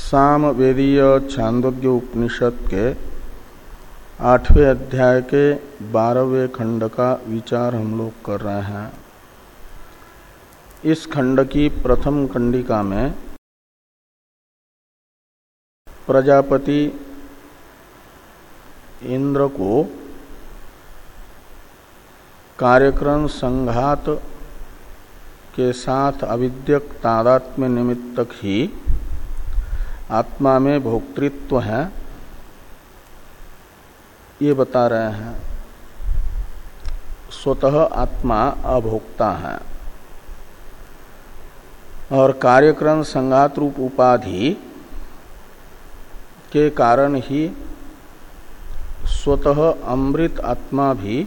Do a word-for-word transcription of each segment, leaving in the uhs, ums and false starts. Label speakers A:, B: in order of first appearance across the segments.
A: सामवेदीय छांदोग्य उपनिषद के आठवें अध्याय के बारहवें खंड का विचार हम लोग कर रहे हैं। इस खंड की प्रथम कंडिका में प्रजापति इंद्र को कार्यक्रम संघात के साथ अविद्यक तादात्म्य निमित्तक ही आत्मा में भोक्तृत्व है, ये बता रहे हैं। स्वतः आत्मा अभोक्ता है और कार्यक्रम संघात रूप उपाधि के कारण ही स्वतः अमृत आत्मा भी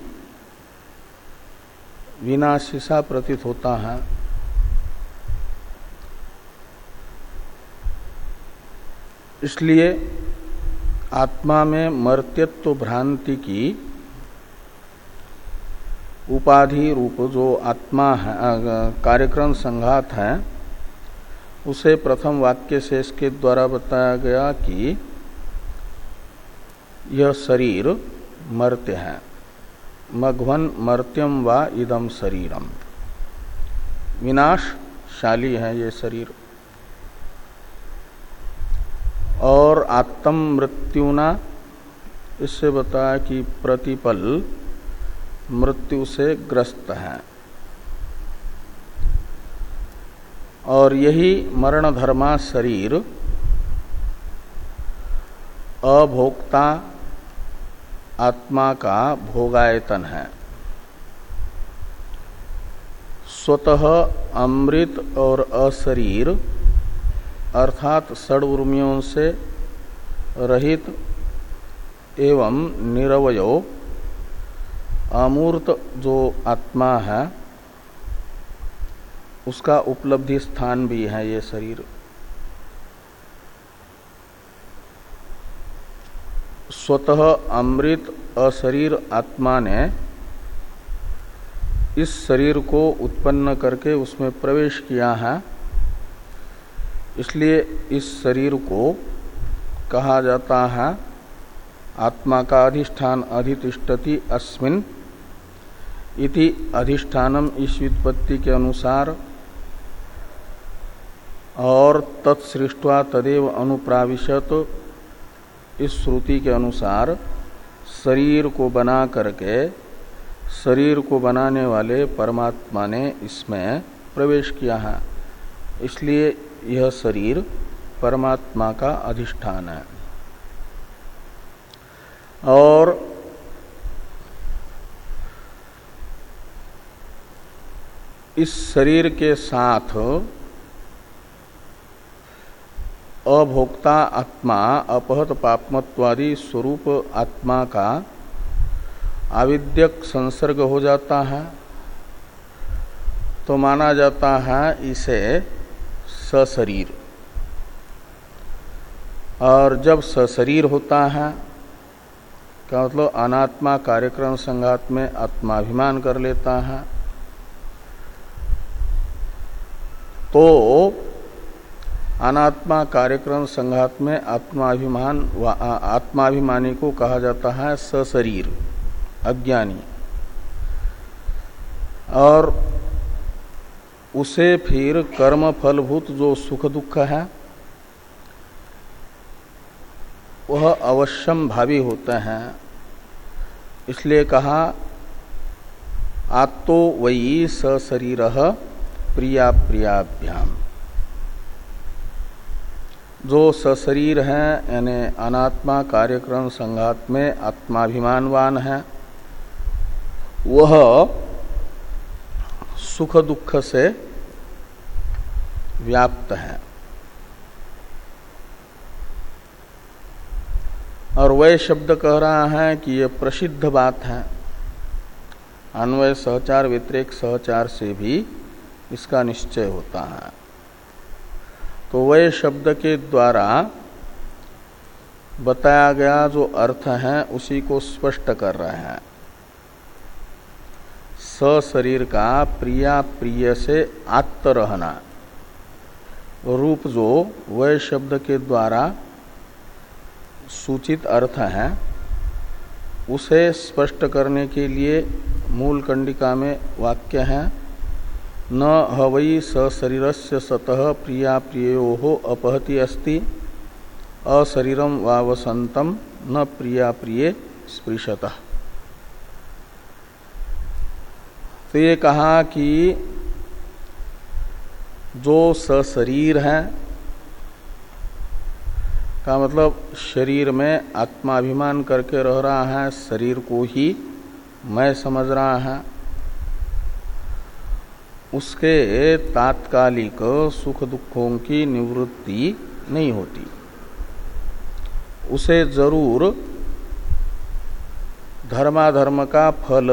A: विनाशी सा प्रतीत होता है। इसलिए आत्मा में मर्त्यत्व भ्रांति की उपाधि रूप जो आत्मा है, कार्यक्रम संघात है, उसे प्रथम वाक्य से इसके द्वारा बताया गया कि यह शरीर मर्त्य है। मघवन मर्त्यम वा इदम शरीरम, विनाशशाली है ये शरीर। और आत्म मृत्युना, इससे बताया कि प्रतिपल मृत्यु से ग्रस्त है और यही मरण धर्मा शरीर अभोक्ता आत्मा का भोगायतन है। स्वतः अमृत और अशरीर अर्थात षड उर्मियों से रहित एवं निरवयो अमूर्त जो आत्मा है, उसका उपलब्धि स्थान भी है ये शरीर। स्वतः अमृत अशरीर आत्मा ने इस शरीर को उत्पन्न करके उसमें प्रवेश किया है, इसलिए इस शरीर को कहा जाता है आत्मा का अधिष्ठान अधितिष्ठति अस्मिन् इति अधिष्ठानम इस व्युत्पत्ति के अनुसार और तत्सृष्ट्वा तदेव अनुप्राविशत इस श्रुति के अनुसार शरीर को बना करके शरीर को बनाने वाले परमात्मा ने इसमें प्रवेश किया है, इसलिए यह शरीर परमात्मा का अधिष्ठान है। और इस शरीर के साथ अभोक्ता आत्मा अपहत पापमत्वादि स्वरूप आत्मा का आविद्यक संसर्ग हो जाता है, तो माना जाता है इसे सशरीर। और जब सशरीर होता है क्या मतलब अनात्मा कार्यक्रम संघात में आत्माभिमान कर लेता है, तो अनात्मा कार्यक्रम संघात में आत्माभिमान आत्माभिमानी को कहा जाता है सशरीर अज्ञानी। और उसे फिर कर्म फलभूत जो सुख दुख है वह अवश्यम भावी होते हैं, इसलिए कहा आत्तो वही सशरीरः प्रिया प्रियाभ्याम। जो सशरीर है यानी अनात्मा कार्यक्रम संघात में आत्माभिमानवान है, वह सुख दुख से व्याप्त है। और वह शब्द कह रहा है कि यह प्रसिद्ध बात है, अन्वय सहचार व्यतिरेक सहचार से भी इसका निश्चय होता है। तो वह शब्द के द्वारा बताया गया जो अर्थ है उसी को स्पष्ट कर रहे हैं। सशरीर का प्रिया प्रिय से आत्त रहना, रूप जो वै शब्द के द्वारा सूचित अर्थ है उसे स्पष्ट करने के लिए मूल कंडिका में वाक्य है न हवै सशरीरस्य सतः प्रिया प्रियो अपहति अस्ति अशरीरम वावसंतम न प्रिया प्रिये स्पृशतः। तो ये कहा कि जो सशरीर है का मतलब शरीर में आत्माभिमान करके रह रहा है, शरीर को ही मैं समझ रहा है, उसके तात्कालिक सुख दुखों की निवृत्ति नहीं होती। उसे जरूर धर्माधर्म का फल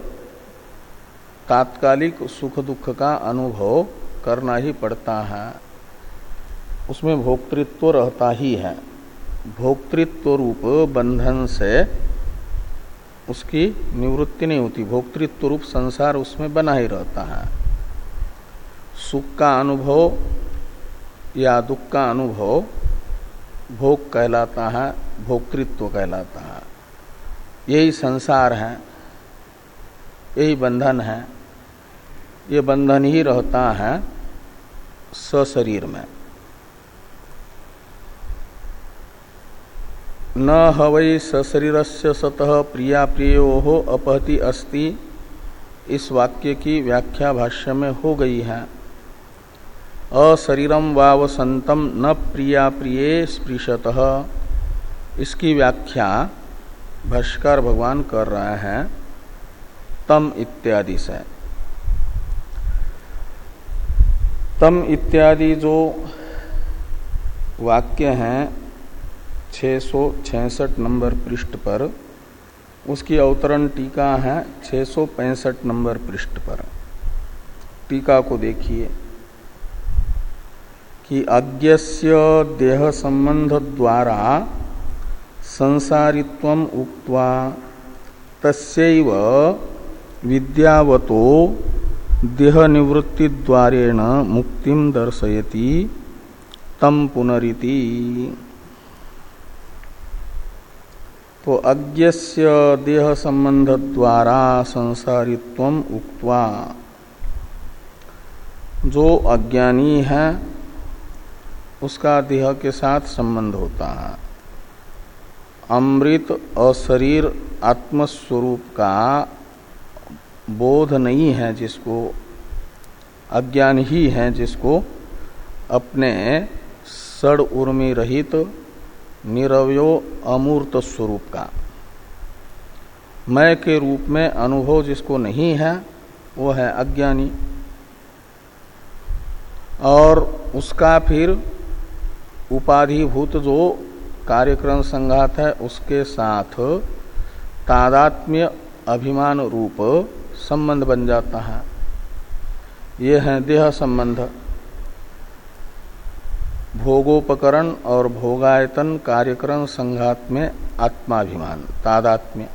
A: तात्कालिक सुख दुख का अनुभव करना ही पड़ता है, उसमें भोक्तृत्व रहता ही है। भोक्तृत्व रूप बंधन से उसकी निवृत्ति नहीं होती, भोक्तृत्व रूप संसार उसमें बना ही रहता है। सुख का अनुभव या दुख का अनुभव भोग कहलाता है, भोक्तृत्व कहलाता है। यही संसार है, यही बंधन है। ये बंधन ही रहता है सशरीर में। न हवै सशरीरस्य सतः प्रिया प्रियो अपहति अस्ति, इस वाक्य की व्याख्या भाष्य में हो गई है। अशरीरम वावसंतम न प्रिया प्रिये स्पृशतः, इसकी व्याख्या भाष्यकार भगवान कर रहे हैं तम इत्यादि से। तम इत्यादि जो वाक्य हैं छह सौ छियासठ नंबर पृष्ठ पर, उसकी अवतरण टीका है छह सौ पैंसठ नंबर पृष्ठ पर। टीका को देखिए कि अज्ञस्य देह संबंध द्वारा संसारित्वम उक्त्वा तस्यैव विद्यावतो देह निवृत्ति द्वारेण मुक्तिम दर्शयति तम पुनरिति। तो अज्ञस्य देह संबंध द्वारा संसारित्वम उक्त्वा, जो अज्ञानी है उसका देह के साथ संबंध होता है। अमृत और शरीर आत्मस्वरूप का बोध नहीं है जिसको, अज्ञान ही है जिसको अपने सड़ उर्मी रहित निरवयो अमूर्त स्वरूप का मैं के रूप में अनुभव जिसको नहीं है वो है अज्ञानी। और उसका फिर उपाधिभूत जो कार्यक्रम संघात है उसके साथ तादात्म्य अभिमान रूप संबंध बन जाता है। ये है देह संबंध। भोगोपकरण और भोगायतन कार्यक्रम संघात में आत्माभिमान तादात्म्य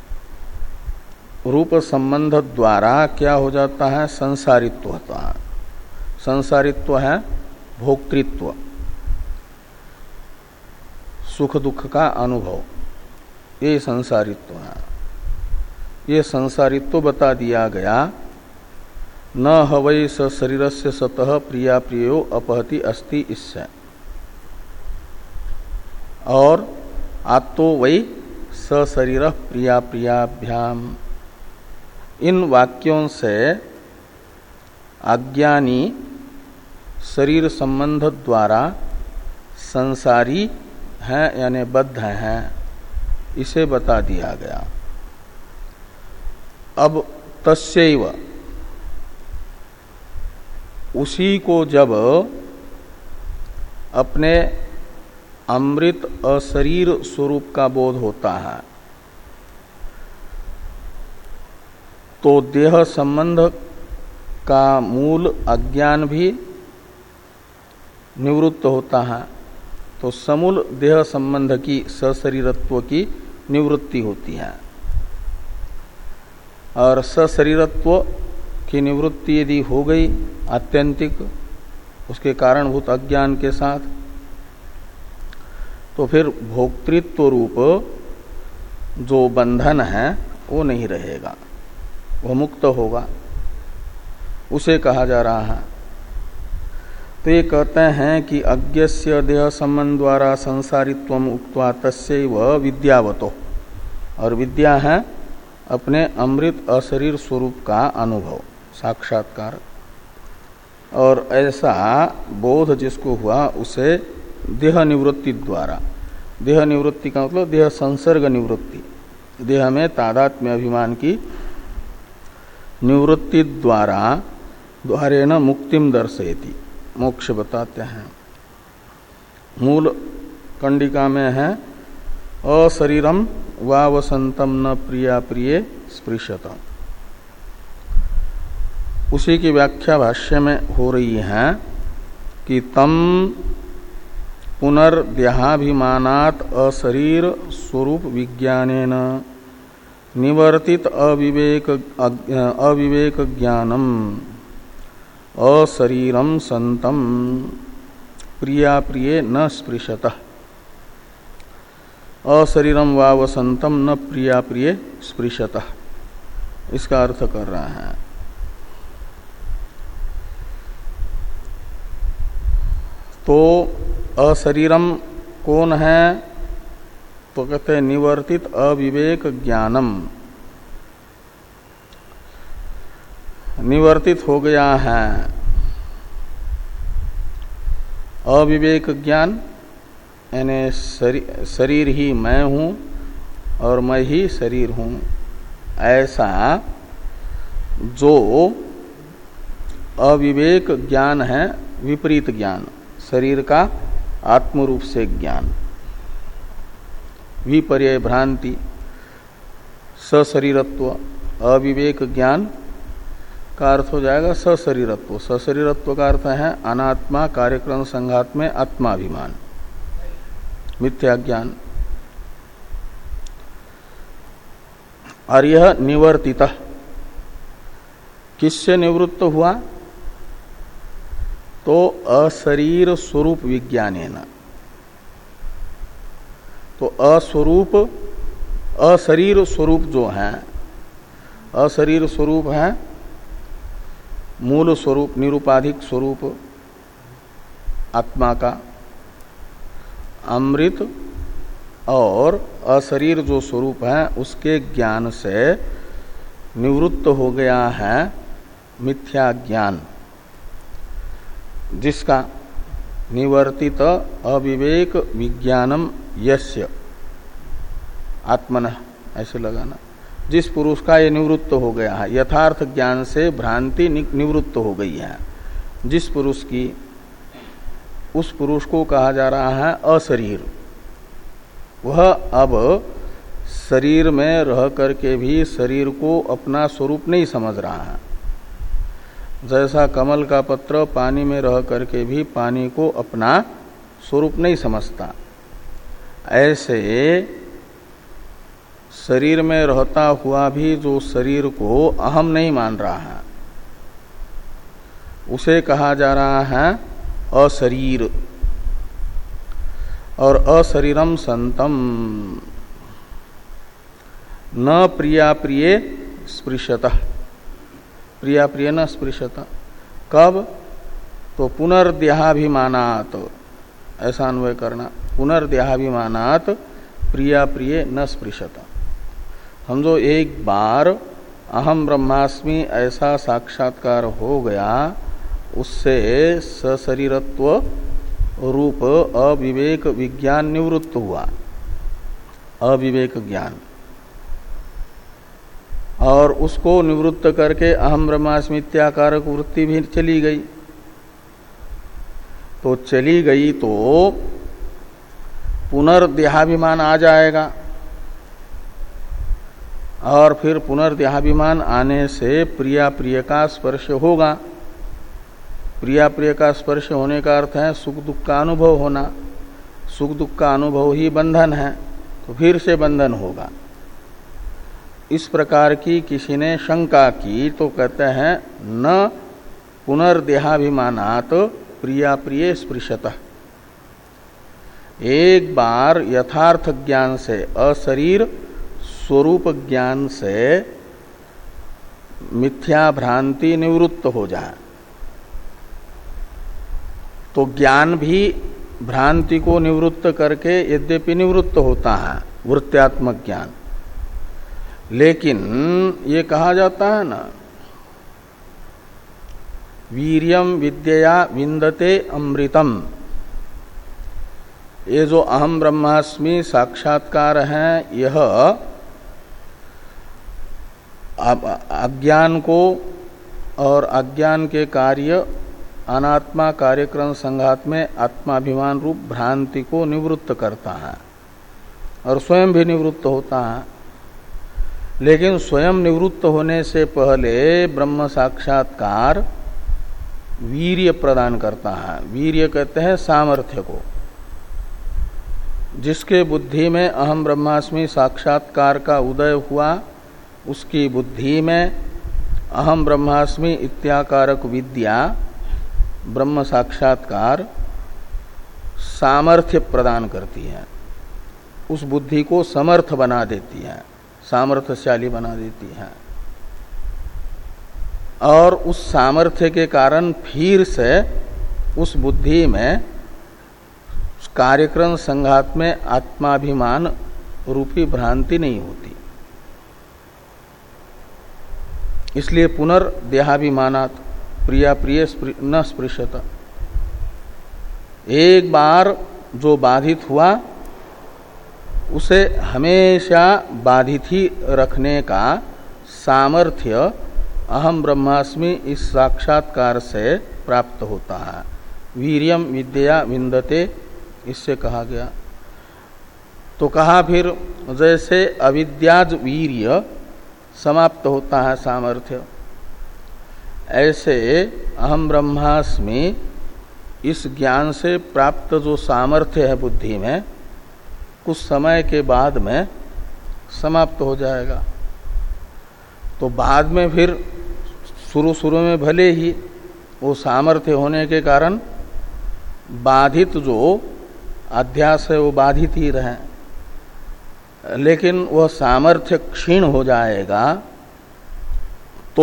A: रूप संबंध द्वारा क्या हो जाता है, संसारित्व होता है। संसारित्व है भोक्तृत्व, सुख दुख का अनुभव, ये संसारित्व है। ये संसारित्व बता दिया गया। न हवै सशरीरस्य सतः प्रिया प्रियो अपहति अस्ति, इससे। और आत्तो वै सशरीर प्रिया प्रियाभ्याम, इन वाक्यों से अज्ञानी शरीर संबंध द्वारा संसारी है यानी बद्ध है, इसे बता दिया गया। अब तस्यैव, उसी को जब अपने अमृत अशरीर स्वरूप का बोध होता है तो देह संबंध का मूल अज्ञान भी निवृत्त होता है। तो समूल देह संबंध की सशरीरत्व की निवृत्ति होती है। और सशरीरत्व की निवृत्ति यदि हो गई आत्यंतिक, उसके कारणभूत अज्ञान के साथ, तो फिर भोक्तृत्व रूप जो बंधन है वो नहीं रहेगा, वो मुक्त होगा, उसे कहा जा रहा है। तो ये कहते हैं कि अज्ञस्य देह संबंध द्वारा संसारित्वम उक्त्वा तस्यैव विद्यावतो, और विद्या है अपने अमृत अशरीर स्वरूप का अनुभव, साक्षात्कार। और ऐसा बोध जिसको हुआ उसे देह निवृत्ति द्वारा, देह निवृत्ति का मतलब देह संसर्ग निवृत्ति, देह में तादात्म्य अभिमान की निवृत्ति द्वारा द्वारेण मुक्तिम दर्शयति, मोक्ष बताते हैं। मूल कंडिका में है अशरीरम वा वसंतम न प्रिया प्रिय स्पृशत। उसी की व्याख्या भाष्य में हो रही है कि तम पुनर्देहाभिमानात् अशरीर स्वरूप विज्ञानेन निवर्तित अविवेक अविवेक ज्ञानम अशरीरम संतम प्रिया प्रिय न स्पृशतः, अशरीरम वा वसंतम न प्रिया प्रिय स्पृशतः, इसका अर्थ कर रहा है। तो अशरीरम कौन है? तो कहते हैं निवर्तित अविवेक ज्ञानम, निवर्तित हो गया है अविवेक ज्ञान, यानी शरीर, शरीर ही मैं हूं और मैं ही शरीर हूं, ऐसा जो अविवेक ज्ञान है, विपरीत ज्ञान, शरीर का आत्मरूप से ज्ञान, विपर्यय भ्रांति, सशरीरत्व, अविवेक ज्ञान का अर्थ हो जाएगा सशरीरत्व। सशरीरत्व का अर्थ है अनात्मा कार्यक्रम संघात में आत्माभिमान, मिथ्या ज्ञान। और यह निवर्तित किससे निवृत्त हुआ? तो अशरीर स्वरूप विज्ञानेन। तो अस्वरूप अशरीर स्वरूप जो है, अशरीर स्वरूप है मूल स्वरूप, निरुपाधिक स्वरूप आत्मा का, अमृत और अशरीर जो स्वरूप है उसके ज्ञान से निवृत्त हो गया है मिथ्या ज्ञान, जिसका निवर्तित अविवेक विज्ञानम यस्य आत्मनः, ऐसे लगाना, जिस पुरुष का ये निवृत्त हो गया है, यथार्थ ज्ञान से भ्रांति निवृत्त हो गई है, जिस पुरुष की, उस पुरुष को कहा जा रहा है अशरीर। वह अब शरीर में रह करके भी शरीर को अपना स्वरूप नहीं समझ रहा है। जैसा कमल का पत्र पानी में रह करके भी पानी को अपना स्वरूप नहीं समझता, ऐसे शरीर में रहता हुआ भी जो शरीर को अहम नहीं मान रहा है, उसे कहा जा रहा है अशरीर। और अशरीरम संतम न प्रिया प्रिय स्पृशतः, प्रिया प्रिय न स्पृशतः। कब? तो पुनर्देहाभिमानात्, ऐसा अन्वय करना, पुनर्देहाभिमानात् प्रिया प्रिय न स्पृशतः। हम जो एक बार अहम ब्रह्मास्मि ऐसा साक्षात्कार हो गया, उससे सशरीरत्व रूप अविवेक विज्ञान निवृत्त हुआ, अविवेक ज्ञान, और उसको निवृत्त करके अहम ब्रह्मास्मित्याकारक वृत्ति भी चली गई। तो चली गई तो पुनर्देहाभिमान आ जाएगा, और फिर पुनर्देहाभिमान आने से प्रिया प्रिय का स्पर्श होगा। प्रिया प्रिय का स्पर्श होने का अर्थ है सुख दुख का अनुभव होना, सुख दुख का अनुभव ही बंधन है, तो फिर से बंधन होगा। इस प्रकार की किसी ने शंका की तो कहते हैं न पुनर्देहाभिमानात् प्रिया प्रिय स्पृशतः। एक बार यथार्थ ज्ञान से, अशरीर स्वरूप ज्ञान से मिथ्या भ्रांति निवृत्त हो जाए तो ज्ञान भी भ्रांति को निवृत्त करके यद्यपि निवृत्त होता है, वृत्त्यात्मक ज्ञान, लेकिन ये कहा जाता है ना, वीर्यम विद्यया विंदते अमृतम। ये जो अहम ब्रह्मास्मि साक्षात्कार है, यह अज्ञान को और अज्ञान के कार्य अनात्मा कार्यक्रम संघात में आत्माभिमान रूप भ्रांति को निवृत्त करता है और स्वयं भी निवृत्त होता है। लेकिन स्वयं निवृत्त होने से पहले ब्रह्म साक्षात्कार वीर्य प्रदान करता है। वीर्य कहते हैं सामर्थ्य को। जिसके बुद्धि में अहम ब्रह्मास्मि साक्षात्कार का उदय हुआ, उसकी बुद्धि में अहम ब्रह्मास्मि इत्याकारक विद्या ब्रह्म साक्षात्कार सामर्थ्य प्रदान करती है, उस बुद्धि को समर्थ बना देती है, सामर्थ्यशाली बना देती है। और उस सामर्थ्य के कारण फिर से उस बुद्धि में कार्यक्रम संघात में आत्माभिमान रूपी भ्रांति नहीं होती। इसलिए पुनर्देहाभिमानात् प्रिया प्रिय न स्पृशत। एक बार जो बाधित हुआ उसे हमेशा बाधित ही रखने का सामर्थ्य अहम ब्रह्मास्मि इस साक्षात्कार से प्राप्त होता है। वीर्यम विद्या विंदते, इससे कहा गया। तो कहा फिर जैसे अविद्याज वीर्य समाप्त होता है सामर्थ्य, ऐसे अहम ब्रह्मास्मि इस ज्ञान से प्राप्त जो सामर्थ्य है बुद्धि में, कुछ समय के बाद में समाप्त हो जाएगा। तो बाद में फिर शुरू शुरू में भले ही वो सामर्थ्य होने के कारण बाधित जो अध्यास है वो बाधित ही रहे, लेकिन वह सामर्थ्य क्षीण हो जाएगा तो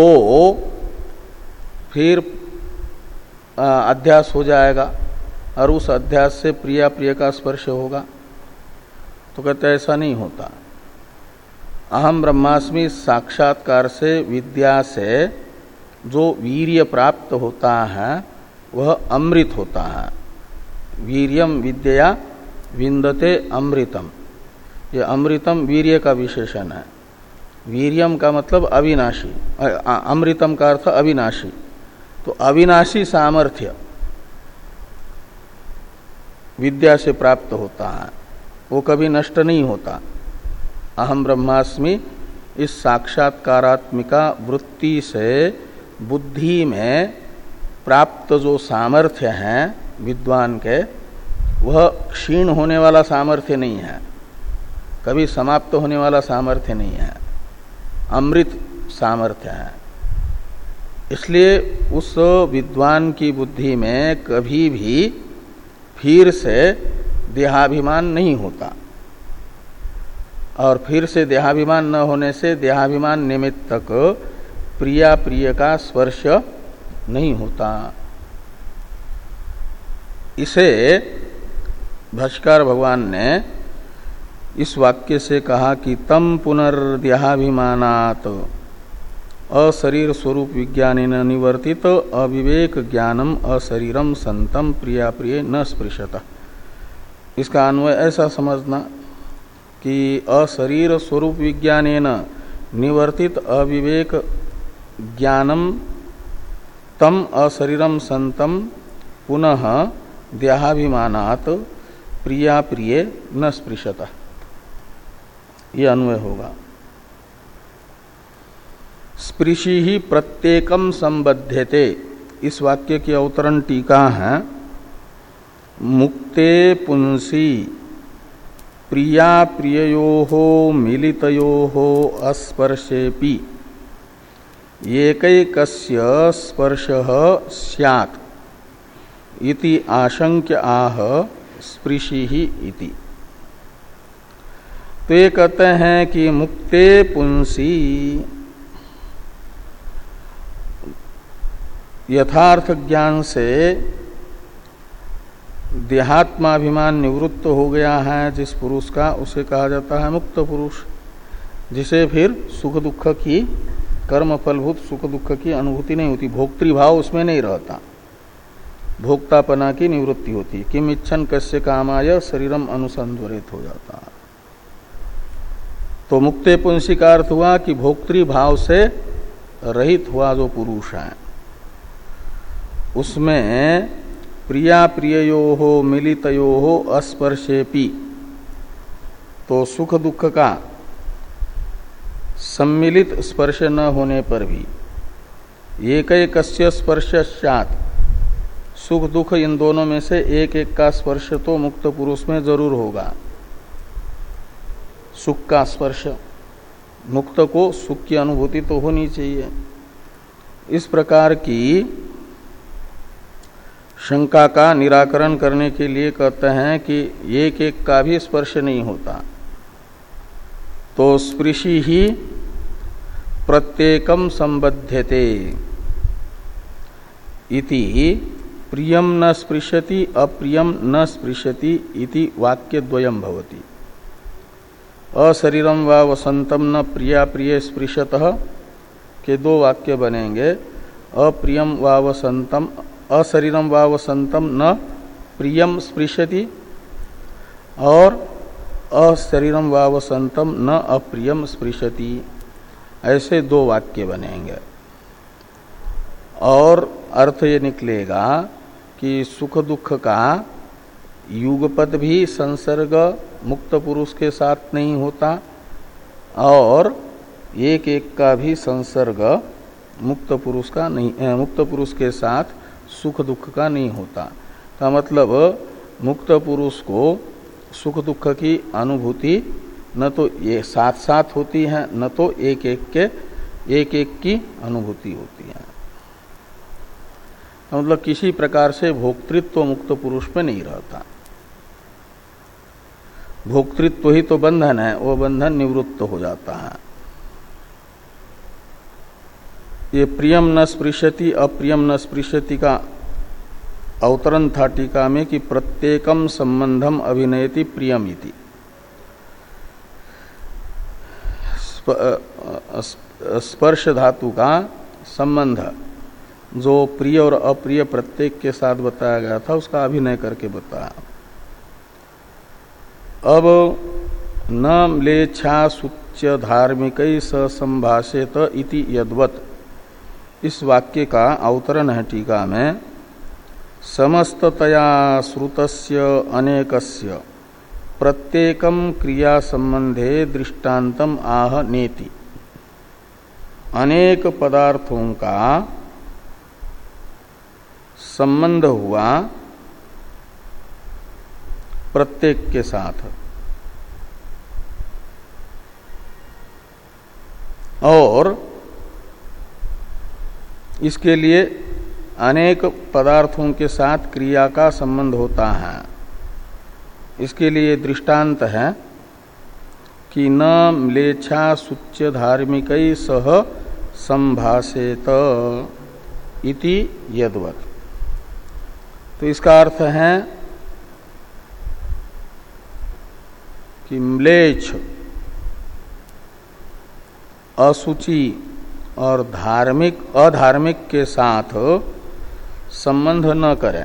A: फिर अध्यास हो जाएगा और उस अध्यास से प्रिया प्रिय का स्पर्श होगा। तो कहते ऐसा नहीं होता। अहम ब्रह्मास्मि साक्षात्कार से, विद्या से जो वीर्य प्राप्त होता है वह अमृत होता है। वीर्यम विद्या विंदते अमृतम। यह अमृतम वीर्य का विशेषण है। वीर्यम का मतलब अविनाशी, अमृतम का अर्थ अविनाशी। तो अविनाशी सामर्थ्य विद्या से प्राप्त होता है, वो कभी नष्ट नहीं होता। अहम ब्रह्मास्मि इस साक्षात्कारात्मिका वृत्ति से बुद्धि में प्राप्त जो सामर्थ्य है विद्वान के, वह क्षीण होने वाला सामर्थ्य नहीं है, कभी समाप्त होने वाला सामर्थ्य नहीं है, अमृत सामर्थ्य है। इसलिए उस विद्वान की बुद्धि में कभी भी फिर से देहाभिमान नहीं होता, और फिर से देहाभिमान न होने से देहाभिमान निमित्तक प्रिया प्रिय का स्पर्श नहीं होता। इसे भाष्यकार भगवान ने इस वाक्य से कहा कि तम पुनर्देहाभिमानात् अशरीर स्वरूप विज्ञानेन निवर्तित अविवेक ज्ञानम अशरीरम संतम प्रिया प्रिय न स्पृशत। इसका अन्वय ऐसा समझना कि अशरीर स्वरूप विज्ञानेन निवर्तित अविवेक ज्ञानम तम अशरीरम संतम पुनः देहाभिमानात् प्रिया प्रिय न स्पृशत। यह अन्वय होगा। स्पृशि ही प्रत्येकम संबध्यते, इस वाक्य की अवतरण टीका है। मुक्ते पुंसी प्रिया प्रिययोः मिलितयोः अस्पर्शेपि एकैकस्य स्पर्शः स्यात् इति आशंक्य आह स्पृशि ही इति। तो ये कहते हैं कि मुक्ते पुंसी यथार्थ ज्ञान से देहात्माभिमान निवृत्त हो गया है जिस पुरुष का, उसे कहा जाता है मुक्त पुरुष, जिसे फिर सुख दुख की, कर्म फलभूत सुख दुख की अनुभूति नहीं होती, भोक्तृभाव उसमें नहीं रहता, भोक्तापना की निवृत्ति होती। किम इच्छन कस्य कामाय शरीरम अनुसंधरित हो जाता। तो मुक्ते पुंसी का अर्थ हुआ कि भोक्तृभाव से रहित हुआ जो पुरुष है, उसमें प्रिया प्रियो हो मिलितयो हो अस्पर्शेपि, तो सुख दुख का सम्मिलित स्पर्श न होने पर भी एकैकस्य स्पर्शस्यात्, सुख दुख इन दोनों में से एक एक का स्पर्श तो मुक्त पुरुष में जरूर होगा। सुख का स्पर्श, मुक्त को सुख की अनुभूति तो होनी चाहिए। इस प्रकार की शंका का निराकरण करने के लिए कहते हैं कि एक एक का भी स्पर्श नहीं होता, तो स्पृशि ही प्रत्येकम संबध्यते इति प्रियम न स्पृशति अप्रियम न स्पृशति इति वाक्यद्वयम् भवति। अशरीरम व वसंतम न प्रिया प्रिय स्पृशतः के दो वाक्य बनेंगे। अप्रियम व वसंतम अशरीरम व वसंतम न प्रियम स्पृशति और अशरीरम व वसंतम न अप्रियम स्पृशति, ऐसे दो वाक्य बनेंगे। और अर्थ ये निकलेगा कि सुख दुख का युगपद भी संसर्ग मुक्त पुरुष के साथ नहीं होता और एक एक का भी संसर्ग मुक्त पुरुष का नहीं, मुक्त पुरुष के साथ सुख दुख का नहीं होता। का मतलब मुक्त पुरुष को सुख दुख की अनुभूति न तो ये साथ साथ होती है, न तो एक एक के एक एक की अनुभूति होती है। मतलब किसी प्रकार से भोक्तृत्व मुक्त पुरुष में नहीं रहता। भोक्तृत्व ही तो बंधन है, वो बंधन निवृत्त हो जाता है। ये प्रियम न स्पृशति अप्रियम न स्पृशति का अवतरण था टीका में कि प्रत्येकम संबंधम अभिनयति प्रियम इति। स्पर्श धातु का संबंध जो प्रिय और अप्रिय प्रत्येक के साथ बताया गया था, उसका अभिनय करके बताया। अब न म्लेच्छा सुच्य धार्मिक स संभाषेत इति यद्वत्, इस वाक्य का अवतरण है टीका में। समस्ततया श्रुतस्य अनेकस्य प्रत्येकम क्रिया संबंधे दृष्टान्तम आह नेति। अनेक पदार्थों का संबंध हुआ प्रत्येक के साथ, और इसके लिए अनेक पदार्थों के साथ क्रिया का संबंध होता है। इसके लिए दृष्टांत है कि न म्लेच्छा सुच्य धार्मिक सह संभाषेत इति यद्वत्। तो इसका अर्थ है कि म्लेच्छ, असुचि और धार्मिक अधार्मिक के साथ संबंध न करें,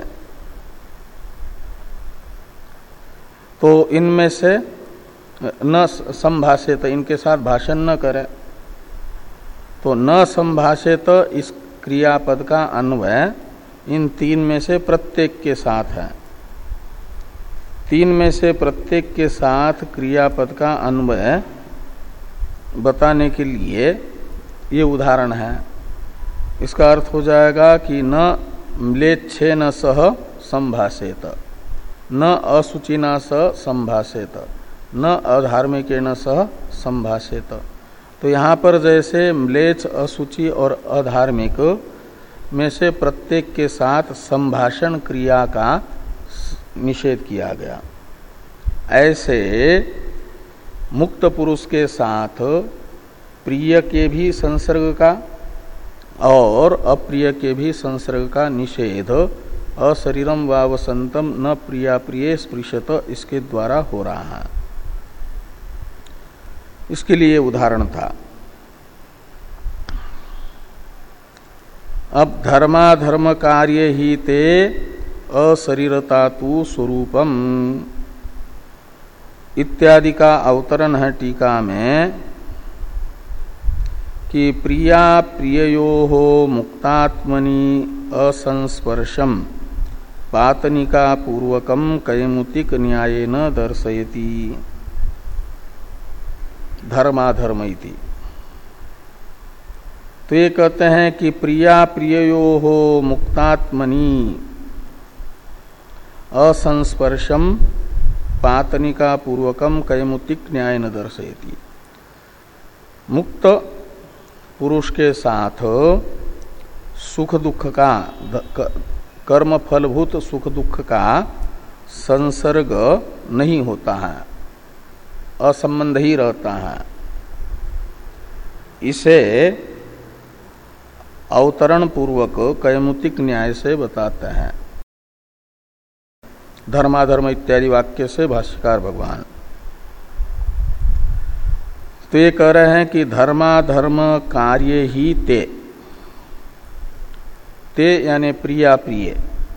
A: तो इनमें से न संभाषित, इनके साथ भाषण न करें। तो न संभाषित इस क्रियापद का अन्वय इन तीन में से प्रत्येक के साथ है। तीन में से प्रत्येक के साथ क्रियापद का अन्वय बताने के लिए ये उदाहरण है। इसका अर्थ हो जाएगा कि न म्लेच्छेन सह संभाषेत, न असुचिना सह संभाषेत, न अधार्मिकेन सह संभाषेत। तो यहाँ पर जैसे म्लेच्छ, असुचि और अधार्मिक में से प्रत्येक के साथ संभाषण क्रिया का निषेध किया गया। ऐसे मुक्त पुरुष के साथ प्रिय के भी संसर्ग का और अप्रिय के भी संसर्ग का निषेध अशरीरम व वसंतम न प्रिया प्रिय स्पृशत इसके द्वारा हो रहा है। इसके लिए उदाहरण था। अब धर्माधर्म कार्य ही ते अशरीरता तु स्वरूपम इत्यादि का अवतरण है टीका में कि प्रिया प्रिययोः मुक्तात्मनि असंस्पर्शम पातनिका पूर्वकम कैमुतिक न्यायेन दर्शयति धर्माधर्म इति। तो ये कहते हैं कि प्रिया प्रिययोः मुक्तात्मनि असंस्पर्शम पातनिका पूर्वकम कैमुतिक न्यायेन दर्शयति। मुक्त पुरुष के साथ सुख दुख का कर्म फलभूत सुख दुख का संसर्ग नहीं होता है, असंबंध ही रहता है। इसे अवतरण पूर्वक कैमुतिक न्याय से बताते हैं, धर्माधर्म इत्यादि वाक्य से भाष्यकार भगवान। तो ये कह रहे हैं कि धर्माधर्म कार्य ही ते ते यानी प्रिया प्रिय,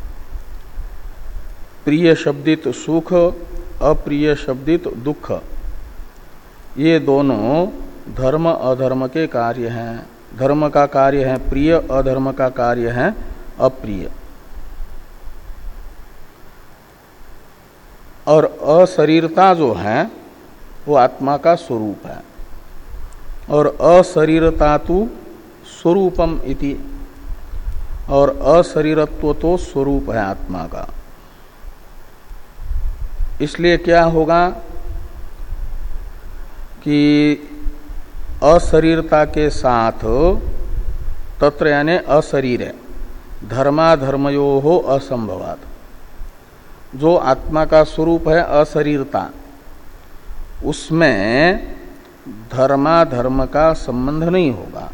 A: प्रिय शब्दित सुख अप्रिय शब्दित दुख, ये दोनों धर्म अधर्म के कार्य हैं। धर्म का कार्य है प्रिय, अधर्म का कार्य है अप्रिय। और अशरीरता जो है वो आत्मा का स्वरूप है, और अशरीरता तु स्वरूपम इति, और अशरीरत्व तो स्वरूप है आत्मा का। इसलिए क्या होगा कि अशरीरता के साथ तत्र यानी अशरीर धर्माधर्मयोः असंभवात्, जो आत्मा का स्वरूप है अशरीरता, उसमें धर्माधर्म का संबंध नहीं होगा।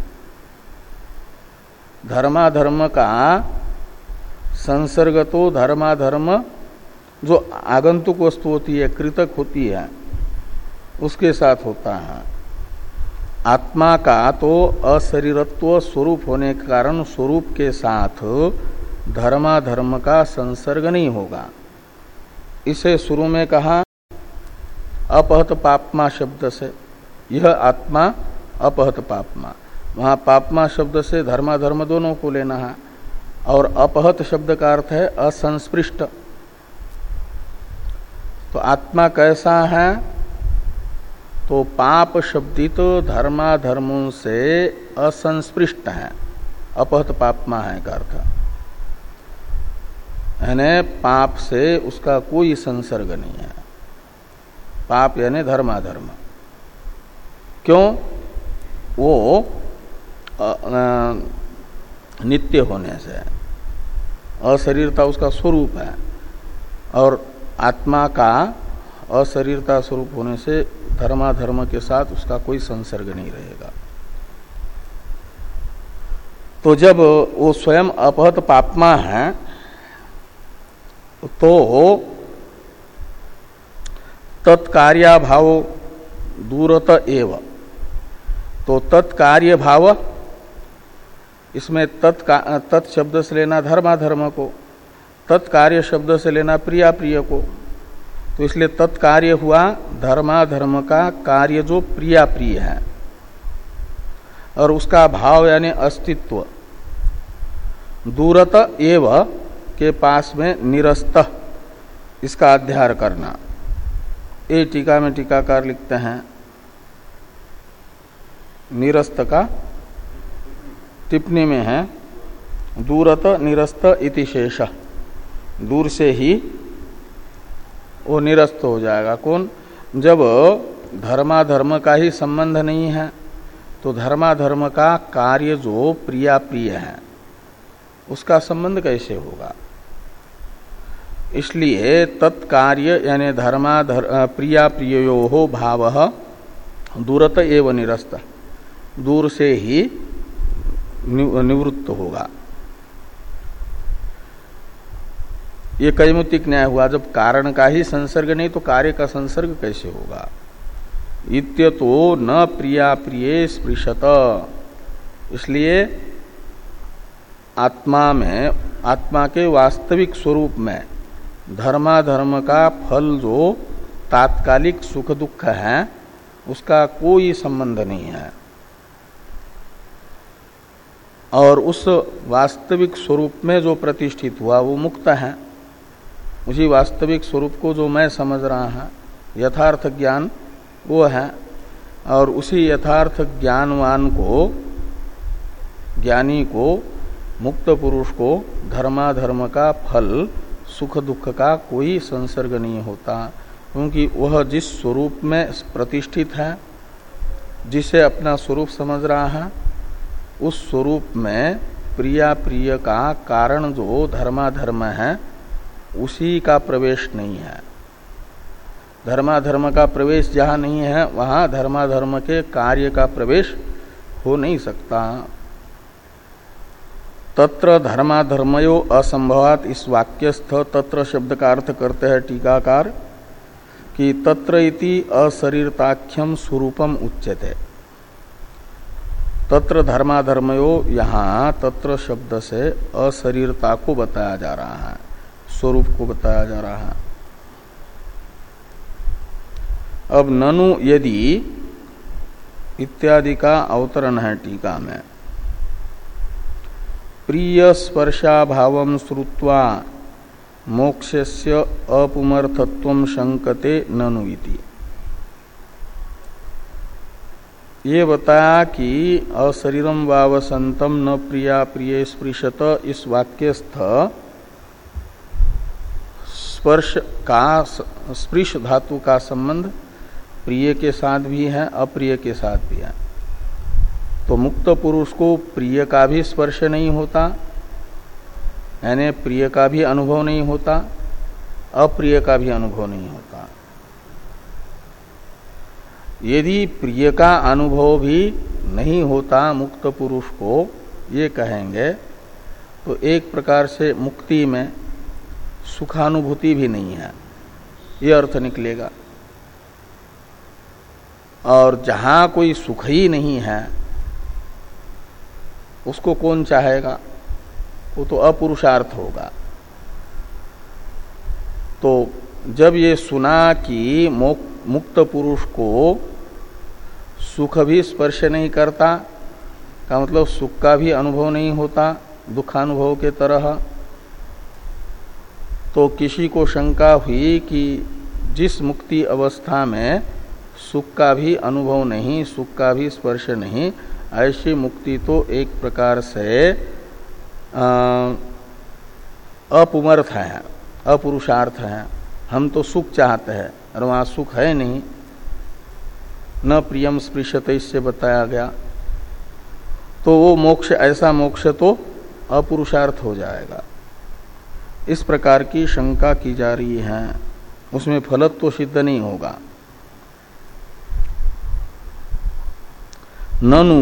A: धर्माधर्म का संसर्ग तो धर्माधर्म जो आगंतुक वस्तु होती है, कृतक होती है, उसके साथ होता है। आत्मा का तो अशरीरत्व स्वरूप होने के कारण स्वरूप के साथ धर्माधर्म का संसर्ग नहीं होगा। इसे शुरू में कहा अपहत पापमा शब्द से, यह आत्मा अपहत पापमा, वहाँ पापमा शब्द से धर्माधर्म दोनों को लेना है, और अपहत शब्द का अर्थ है असंस्पृष्ट। तो आत्मा कैसा है, तो पाप शब्दित धर्माधर्मों से असंस्पृष्ट है, अपहत पापमा है का अर्थ, यानी पाप से उसका कोई संसर्ग नहीं है। पाप यानी धर्माधर्म, क्यों? वो नित्य होने से, अशरीरता उसका स्वरूप है, और आत्मा का अशरीरता स्वरूप होने से धर्माधर्म के साथ उसका कोई संसर्ग नहीं रहेगा। तो जब वो स्वयं अपहत पापमा है तो तत्कार्याभाव दूरत एव, तो तत्कार्य भाव, इसमें तत्का तत् शब्द से लेना धर्माधर्म को, तत्कार्य शब्द से लेना प्रिया प्रिय को। तो इसलिए तत्कार्य हुआ धर्माधर्म का कार्य जो प्रिया प्रिय है, और उसका भाव यानी अस्तित्व दूरत एव के पास में निरस्त, इसका अध्यार करना। ये टीका में टीकाकार लिखते हैं, निरस्त का टिप्पणी में है दूरत निरस्त इति शेष, दूर से ही वो निरस्त हो जाएगा। कौन? जब धर्माधर्म का ही संबंध नहीं है, तो धर्माधर्म का कार्य जो प्रिया प्रिय है उसका संबंध कैसे होगा? इसलिए तत्कार्य यानी धर्मा धर, प्रिया प्रियो भाव दूरत एवं निरस्त, दूर से ही निवृत्त होगा। ये कैमुतिक न्याय हुआ। जब कारण का ही संसर्ग नहीं तो कार्य का संसर्ग कैसे होगा? इत्यतो न प्रिया प्रिये स्पृशत, इसलिए आत्मा में, आत्मा के वास्तविक स्वरूप में धर्माधर्म का फल जो तात्कालिक सुख दुख है उसका कोई संबंध नहीं है। और उस वास्तविक स्वरूप में जो प्रतिष्ठित हुआ वो मुक्त है। उसी वास्तविक स्वरूप को जो मैं समझ रहा है, यथार्थ ज्ञान वो है। और उसी यथार्थ ज्ञानवान को, ज्ञानी को, मुक्त पुरुष को धर्माधर्म का फल सुख दुख का कोई संसर्ग नहीं होता, क्योंकि वह जिस स्वरूप में प्रतिष्ठित है, जिसे अपना स्वरूप समझ रहा है, उस स्वरूप में प्रिया प्रिय का कारण जो धर्माधर्म है उसी का प्रवेश नहीं है। धर्माधर्म का प्रवेश जहाँ नहीं है वहाँ धर्माधर्म के कार्य का प्रवेश हो नहीं सकता। तत्र धर्माधर्मयो असंभवात, इस वाक्यस्थ तत्र शब्द का अर्थ करते हैं टीकाकार कि तत्र इति अशरीरताख्यम स्वरूपम उच्यते। तत्र धर्माधर्मयो, यहाँ तत्र शब्द से अशरीरता को बताया जा रहा है, स्वरूप को बताया जा रहा है। अब ननु यदि इत्यादि का अवतरण है टीका में। प्रिय स्पर्शाभावं श्रुत्वा मोक्षस्य अपुमर्थत्वं शंकते ननु इति। ये बताया कि अशरीरम वावसंतम न प्रिया प्रिय स्पृशत, इस वाक्यस्थ स्पर्श का, स्पृश धातु का संबंध प्रिय के साथ भी है, अप्रिय के साथ भी है। तो मुक्त पुरुष को प्रिय का भी स्पर्श नहीं होता, यानी प्रिय का भी अनुभव नहीं होता, अप्रिय का भी अनुभव नहीं होता। यदि प्रिय का अनुभव भी नहीं होता मुक्त पुरुष को, ये कहेंगे तो एक प्रकार से मुक्ति में सुखानुभूति भी नहीं है, ये अर्थ निकलेगा। और जहां कोई सुख ही नहीं है उसको कौन चाहेगा? वो तो अपुरुषार्थ होगा। तो जब ये सुना कि मुक्त पुरुष को सुख भी स्पर्श नहीं करता, का मतलब सुख का भी अनुभव नहीं होता दुखानुभव के तरह, तो किसी को शंका हुई कि जिस मुक्ति अवस्था में सुख का भी अनुभव नहीं, सुख का भी स्पर्श नहीं, ऐसी मुक्ति तो एक प्रकार से अपुमर्थ है, अपुरुषार्थ है। हम तो सुख चाहते हैं और वहाँ सुख है नहीं। न प्रियम स्पृशते, इससे बताया गया। तो वो मोक्ष, ऐसा मोक्ष तो अपुरुषार्थ हो जाएगा। इस प्रकार की शंका की जा रही है, उसमें फलत तो सिद्ध नहीं होगा। ननु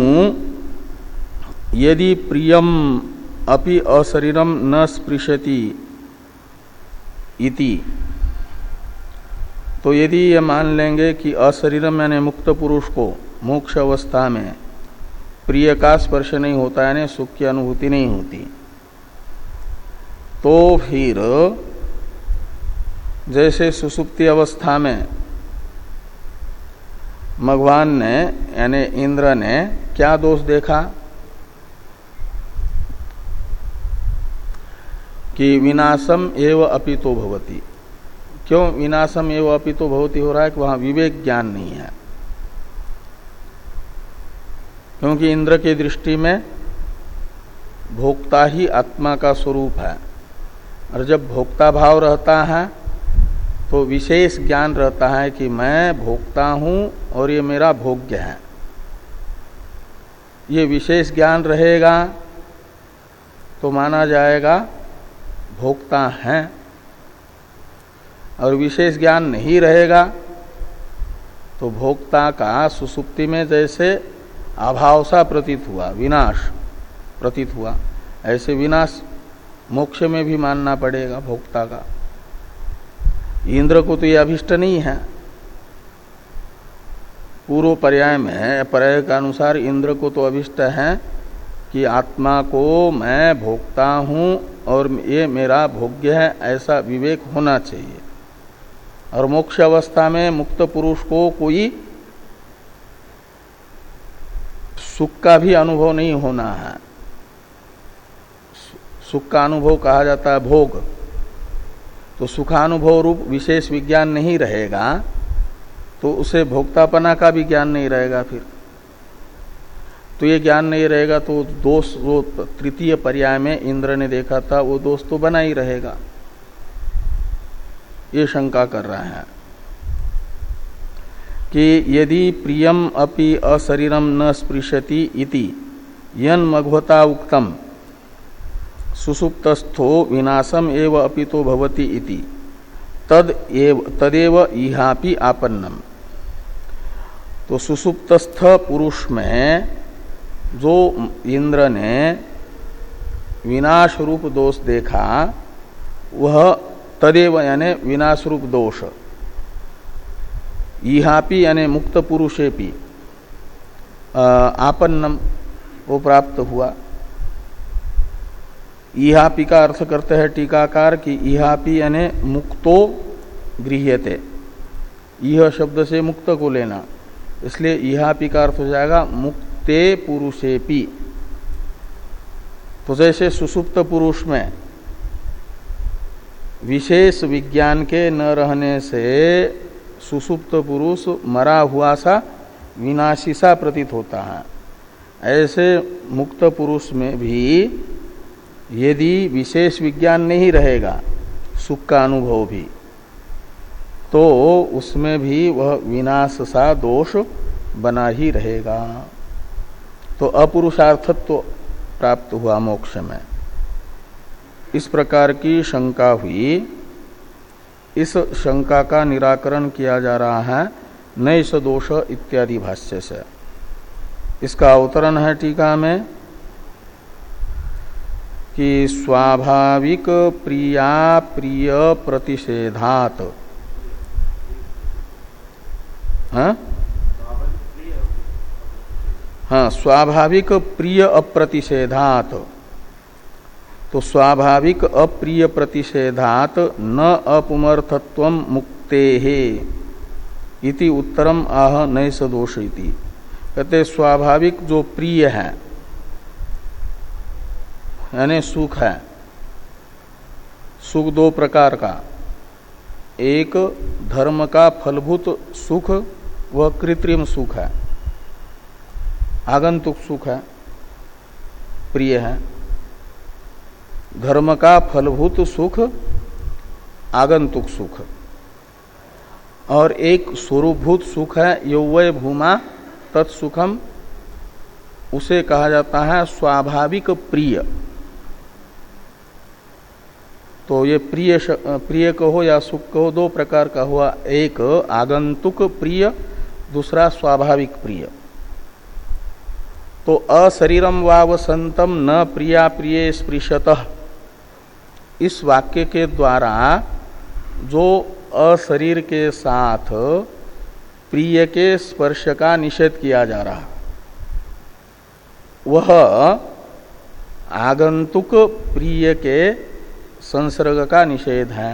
A: यदि प्रियम अपि अशरीरम न स्पृशति इति, तो यदि ये मान लेंगे कि अशरीरम यानी मुक्त पुरुष को मोक्ष अवस्था में प्रिय का स्पर्श नहीं होता, यानी सुख की अनुभूति नहीं होती, तो फिर जैसे सुसुप्ति अवस्था में भगवान ने यानी इंद्र ने क्या दोष देखा कि विनाशम एव अपितो भवति। क्यों विनाशम एव अपितो भवति हो रहा है? कि वहां विवेक ज्ञान नहीं है। क्योंकि इंद्र की दृष्टि में भोक्ता ही आत्मा का स्वरूप है, और जब भोक्ता भाव रहता है तो विशेष ज्ञान रहता है कि मैं भोक्ता हूं और ये मेरा भोग्य है। ये विशेष ज्ञान रहेगा तो माना जाएगा भोक्ता हैं, और विशेष ज्ञान नहीं रहेगा तो भोक्ता का सुसुप्ति में जैसे अभाव सा प्रतीत हुआ, विनाश प्रतीत हुआ, ऐसे विनाश मोक्ष में भी मानना पड़ेगा भोक्ता का। इंद्र को तो ये अभिष्ट नहीं है। पूर्व पर्याय में पर्याय के अनुसार इंद्र को तो अभिष्ट है कि आत्मा को मैं भोक्ता हूं और ये मेरा भोग्य है, ऐसा विवेक होना चाहिए। और मोक्ष अवस्था में मुक्त पुरुष को कोई सुख का भी अनुभव नहीं होना है। सुख का अनुभव कहा जाता है भोग, तो सुखानुभव रूप विशेष विज्ञान नहीं रहेगा तो उसे भोक्तापना का भी ज्ञान नहीं रहेगा। फिर तो ये ज्ञान नहीं रहेगा तो दोष जो तृतीय पर्याय में इंद्र ने देखा था वो दोष तो बना ही रहेगा। ये शंका कर रहा है कि यदि प्रियम अपि अशरीरम न स्पृशति इति यन मघवता उक्तम सुसुप्तस्थो विनाशम एव अपितो भवति इति तद एव तदेव इहापि आपन्नम। तो सुसुप्तस्थ पुरुष में जो इंद्र ने विनाश रूप दोष देखा वह तदेव यानी विनाश रूप दोष इहापि यानी मुक्त पुरुषेपि आपन्नम वो प्राप्त हुआ। इहापि का अर्थ करते हैं टीकाकार कि इहापि यानी मुक्तो गृह्यते, यह शब्द से मुक्त को लेना, इसलिए इहापि का अर्थ हो जाएगा मुक्ते पुरुषेपि। तो जैसे सुसुप्त पुरुष में विशेष विज्ञान के न रहने से सुसुप्त पुरुष मरा हुआ सा विनाशी सा प्रतीत होता है, ऐसे मुक्त पुरुष में भी यदि विशेष विज्ञान नहीं रहेगा सुख का अनुभव भी, तो उसमें भी वह विनाश सा दोष बना ही रहेगा। तो अपुरुषार्थत्व तो प्राप्त हुआ मोक्ष में। इस प्रकार की शंका हुई। इस शंका का निराकरण किया जा रहा है नैष दोष इत्यादि भाष्य से। इसका अवतरण है टीका में कि स्वाभाविक प्रिया प्रिय प्रतिषेधात, हाँ हाँ स्वाभाविक प्रिय अप्रतिषेधात। तो स्वाभाविक अप्रिय प्रतिषेधात न अपुमर्थत्वम मुक्तेहे इति उत्तरम आह नैष दोष इति। कहते स्वाभाविक जो प्रिय है यानी सुख है, सुख दो प्रकार का, एक धर्म का फलभूत सुख वह कृत्रिम सुख है, आगंतुक सुख है, प्रिय है। धर्म का फलभूत सुख आगंतुक सुख, और एक स्वरूपभूत सुख है यौवय भूमा तत्सुखम, उसे कहा जाता है स्वाभाविक प्रिय। तो ये प्रिय प्रिय कहो या सुख कहो दो प्रकार का हुआ, एक आगंतुक प्रिय, दूसरा स्वाभाविक प्रिय। तो अशरीरम वावसंतम न प्रिया प्रिय स्पृशतः, इस वाक्य के द्वारा जो अशरीर के साथ प्रिय के स्पर्श का निषेध किया जा रहा वह आगंतुक प्रिय के संसर्ग का निषेध है।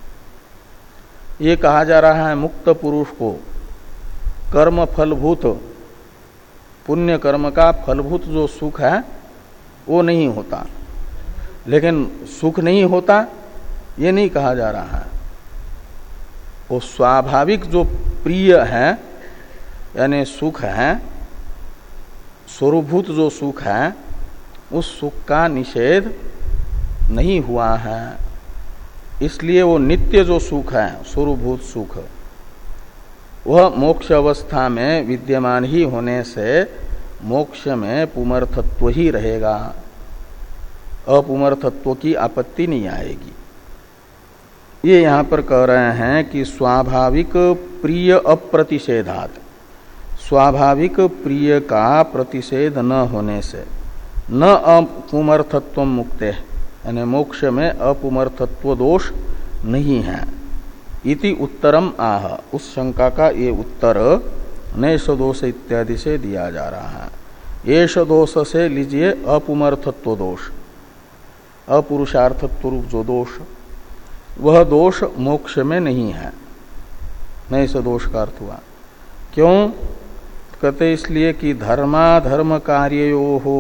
A: ये कहा जा रहा है मुक्त पुरुष को कर्म फलभूत पुण्य कर्म का फलभूत जो सुख है वो नहीं होता, लेकिन सुख नहीं होता ये नहीं कहा जा रहा है। वो स्वाभाविक जो प्रिय है यानी सुख है, स्वरूभूत जो सुख है, उस सुख का निषेध नहीं हुआ है। इसलिए वो नित्य जो सुख है स्वरूभूत सुख वह मोक्ष अवस्था में विद्यमान ही होने से मोक्ष में पुमर्थत्व ही रहेगा। अपुमर्थत्व की आपत्ति नहीं आएगी। ये यहां पर कह रहे हैं कि स्वाभाविक प्रिय अप्रतिषेधात, स्वाभाविक प्रिय का प्रतिषेध न होने से न अपुमर्थत्व मुक्ते, यानी मोक्ष में अपुमर्थत्व दोष नहीं है। इति उत्तरम आह, उस शंका का ये उत्तर नैष दोष इत्यादि से दिया जा रहा है। येष दोष से लीजिए अपुमर्थत्व दोष, अपुरुषार्थत्व रूप जो दोष, वह दोष मोक्ष में नहीं है। नैष दोष का अर्थ हुआ क्यों? कहते इसलिए कि धर्माधर्म कार्यो हो,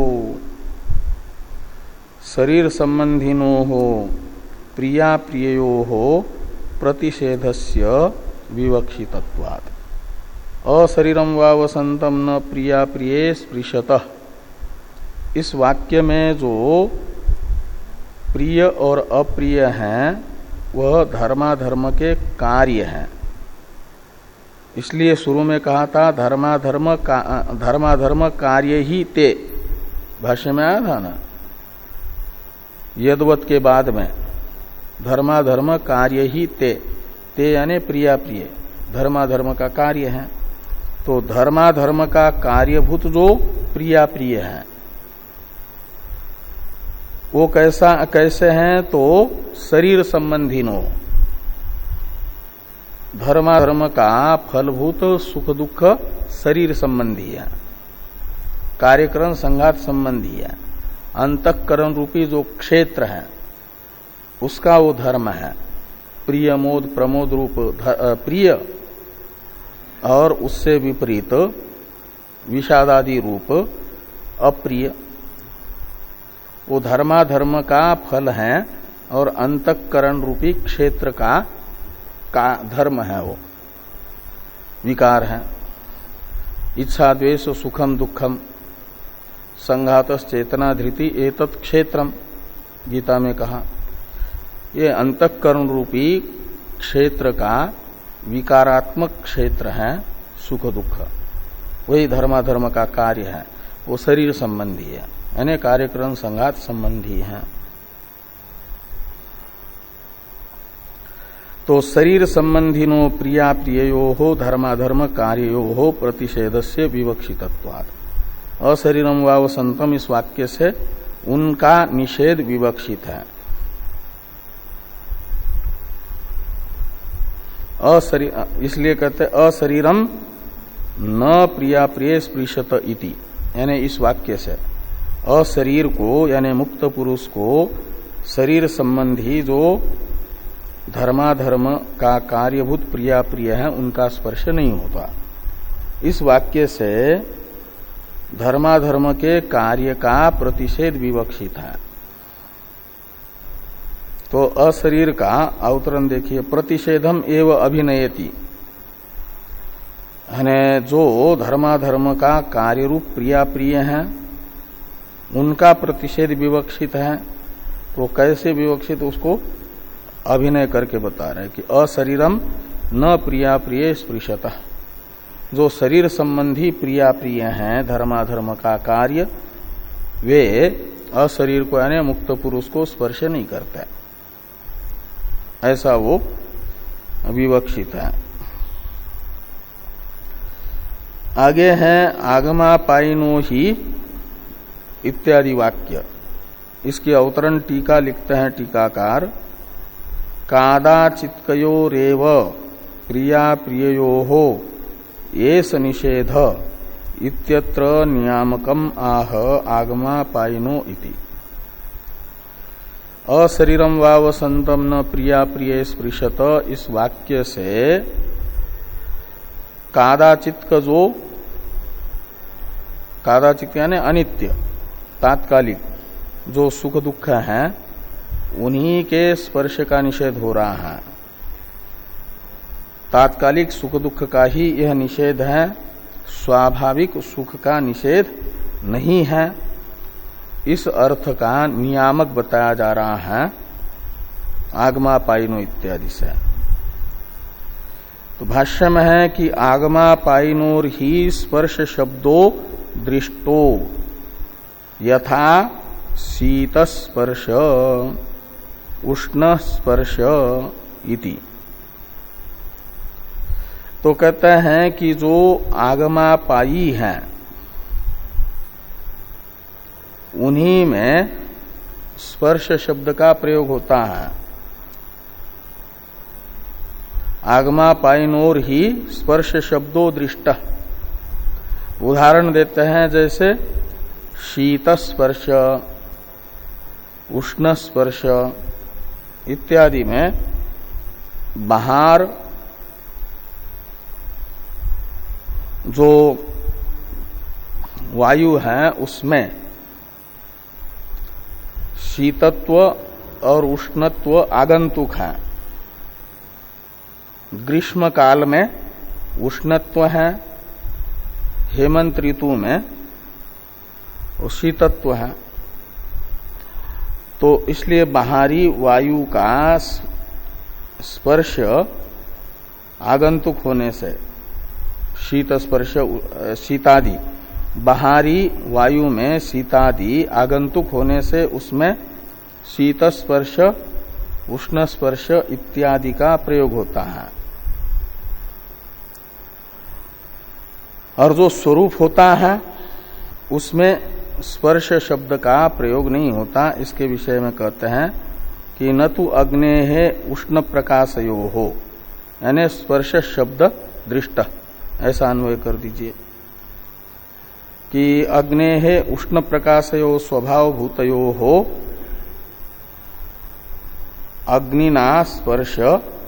A: शरीर संबंधिनो हो, प्रिया प्रियो हो प्रतिषेधस्य विवक्षितत्वात्। अशरीरम वा वसंतम न प्रिया प्रिये स्पृशतः, इस वाक्य में जो प्रिय और अप्रिय हैं वह धर्माधर्म के कार्य हैं। इसलिए शुरू में कहा था धर्माधर्म का, धर्माधर्म कार्य ही ते, भाष्य में आया था ना, यद्वत के बाद में धर्माधर्म कार्य ही ते, ते यानी प्रिया प्रिय, धर्माधर्म का कार्य है। तो धर्माधर्म का कार्यभूत जो प्रिया प्रिय है वो कैसा कैसे हैं? तो शरीर संबंधिनो, धर्माधर्म का फलभूत सुख दुख शरीर संबंधी है, कार्यक्रम संघात संबंधी है। अंतःकरण रूपी जो क्षेत्र है उसका वो धर्म है, प्रिय मोद प्रमोद रूप प्रिय, और उससे विपरीत विषादादि रूप अप्रिय, वो धर्माधर्म का फल है और अंतःकरण रूपी क्षेत्र का का धर्म है, वो विकार है। इच्छा द्वेष सुखम दुखम संघातस चेतना धृति एतत् क्षेत्रम, गीता में कहा। ये अंतःकरण रूपी क्षेत्र का विकारात्मक क्षेत्र है सुख दुख, वही धर्माधर्म का कार्य है, वो शरीर संबंधी है, यानी कार्यक्रम संघात संबंधी है। तो शरीर संबंधिनो प्रिया प्रियो हो धर्माधर्म कार्यो हो प्रतिषेधस्य विवक्षितत्वात्। अशरीरम वा वसंतम, इस वाक्य से उनका निषेध विवक्षित है। अशरीर, इसलिए कहते अशरीरम न प्रिया प्रिय स्पृशत इति, यानी इस वाक्य से अशरीर को यानी मुक्त पुरुष को शरीर संबंधी जो धर्माधर्म का कार्यभूत प्रिया प्रिय है उनका स्पर्श नहीं होता। इस वाक्य से धर्माधर्म के कार्य का प्रतिषेध विवक्षित है। तो अशरीर का अवतरण देखिए, प्रतिषेधम एव अभिनयति, यानी जो धर्माधर्म का कार्य रूप प्रिया प्रिय है उनका प्रतिषेध विवक्षित है। तो कैसे विवक्षित, उसको अभिनय करके बता रहे कि अशरीरम न प्रिया प्रिय स्पृशतः, जो शरीर संबंधी प्रिया प्रिय हैं धर्माधर्म का कार्य, वे अशरीर को यानी मुक्त पुरुष को स्पर्श नहीं करते, ऐसा वो विवक्षित है। आगे है आगमापायिनो ही इत्यादि वाक्य। इसकी अवतरण टीका लिखते हैं टीकाकार, कादाचित्कयोरेव प्रिया प्रिययोः एष निषेध इत्यत्र नियामकम आह आगमापायिनो इति। अशरीरम वा वसंतम न प्रिया प्रिय स्पृशत, इस वाक्य से कादाचित का जो, कादाचित यानी अनित्य तात्कालिक जो सुख दुख है उन्हीं के स्पर्श का निषेध हो रहा है। तात्कालिक सुख दुख का ही यह निषेध है, स्वाभाविक सुख का निषेध नहीं है। इस अर्थ का नियामक बताया जा रहा है आगमापायिनो इत्यादि से। तो भाष्य में है कि आगमापायिनोर ही स्पर्श शब्दो दृष्टो यथा शीत स्पर्श उष्ण स्पर्श इति। तो कहते हैं कि जो आगमापायी हैं उन्हीं में स्पर्श शब्द का प्रयोग होता है। आगमापायिनोर ही स्पर्श शब्दो दृष्ट। उदाहरण देते हैं जैसे शीत स्पर्श, उष्ण स्पर्श इत्यादि में बाहर जो वायु है उसमें शीतत्व और उष्णत्व आगंतुक है। ग्रीष्म काल में उष्णत्व है, हेमंत ऋतु में शीतत्व है। तो इसलिए बाहरी वायु का स्पर्श आगंतुक होने से शीत स्पर्श शीतादि, बाहरी वायु में शीतादि आगंतुक होने से उसमें शीत स्पर्श उष्ण स्पर्श इत्यादि का प्रयोग होता है। और जो स्वरूप होता है उसमें स्पर्श शब्द का प्रयोग नहीं होता। इसके विषय में कहते हैं कि न तो अग्नेः उष्ण प्रकाशयो हो, यानी स्पर्श शब्द दृष्ट, ऐसा अन्वय कर दीजिए कि अग्नेः उष्ण प्रकाशयो स्वभाव भूतयो हो अग्निना स्पर्श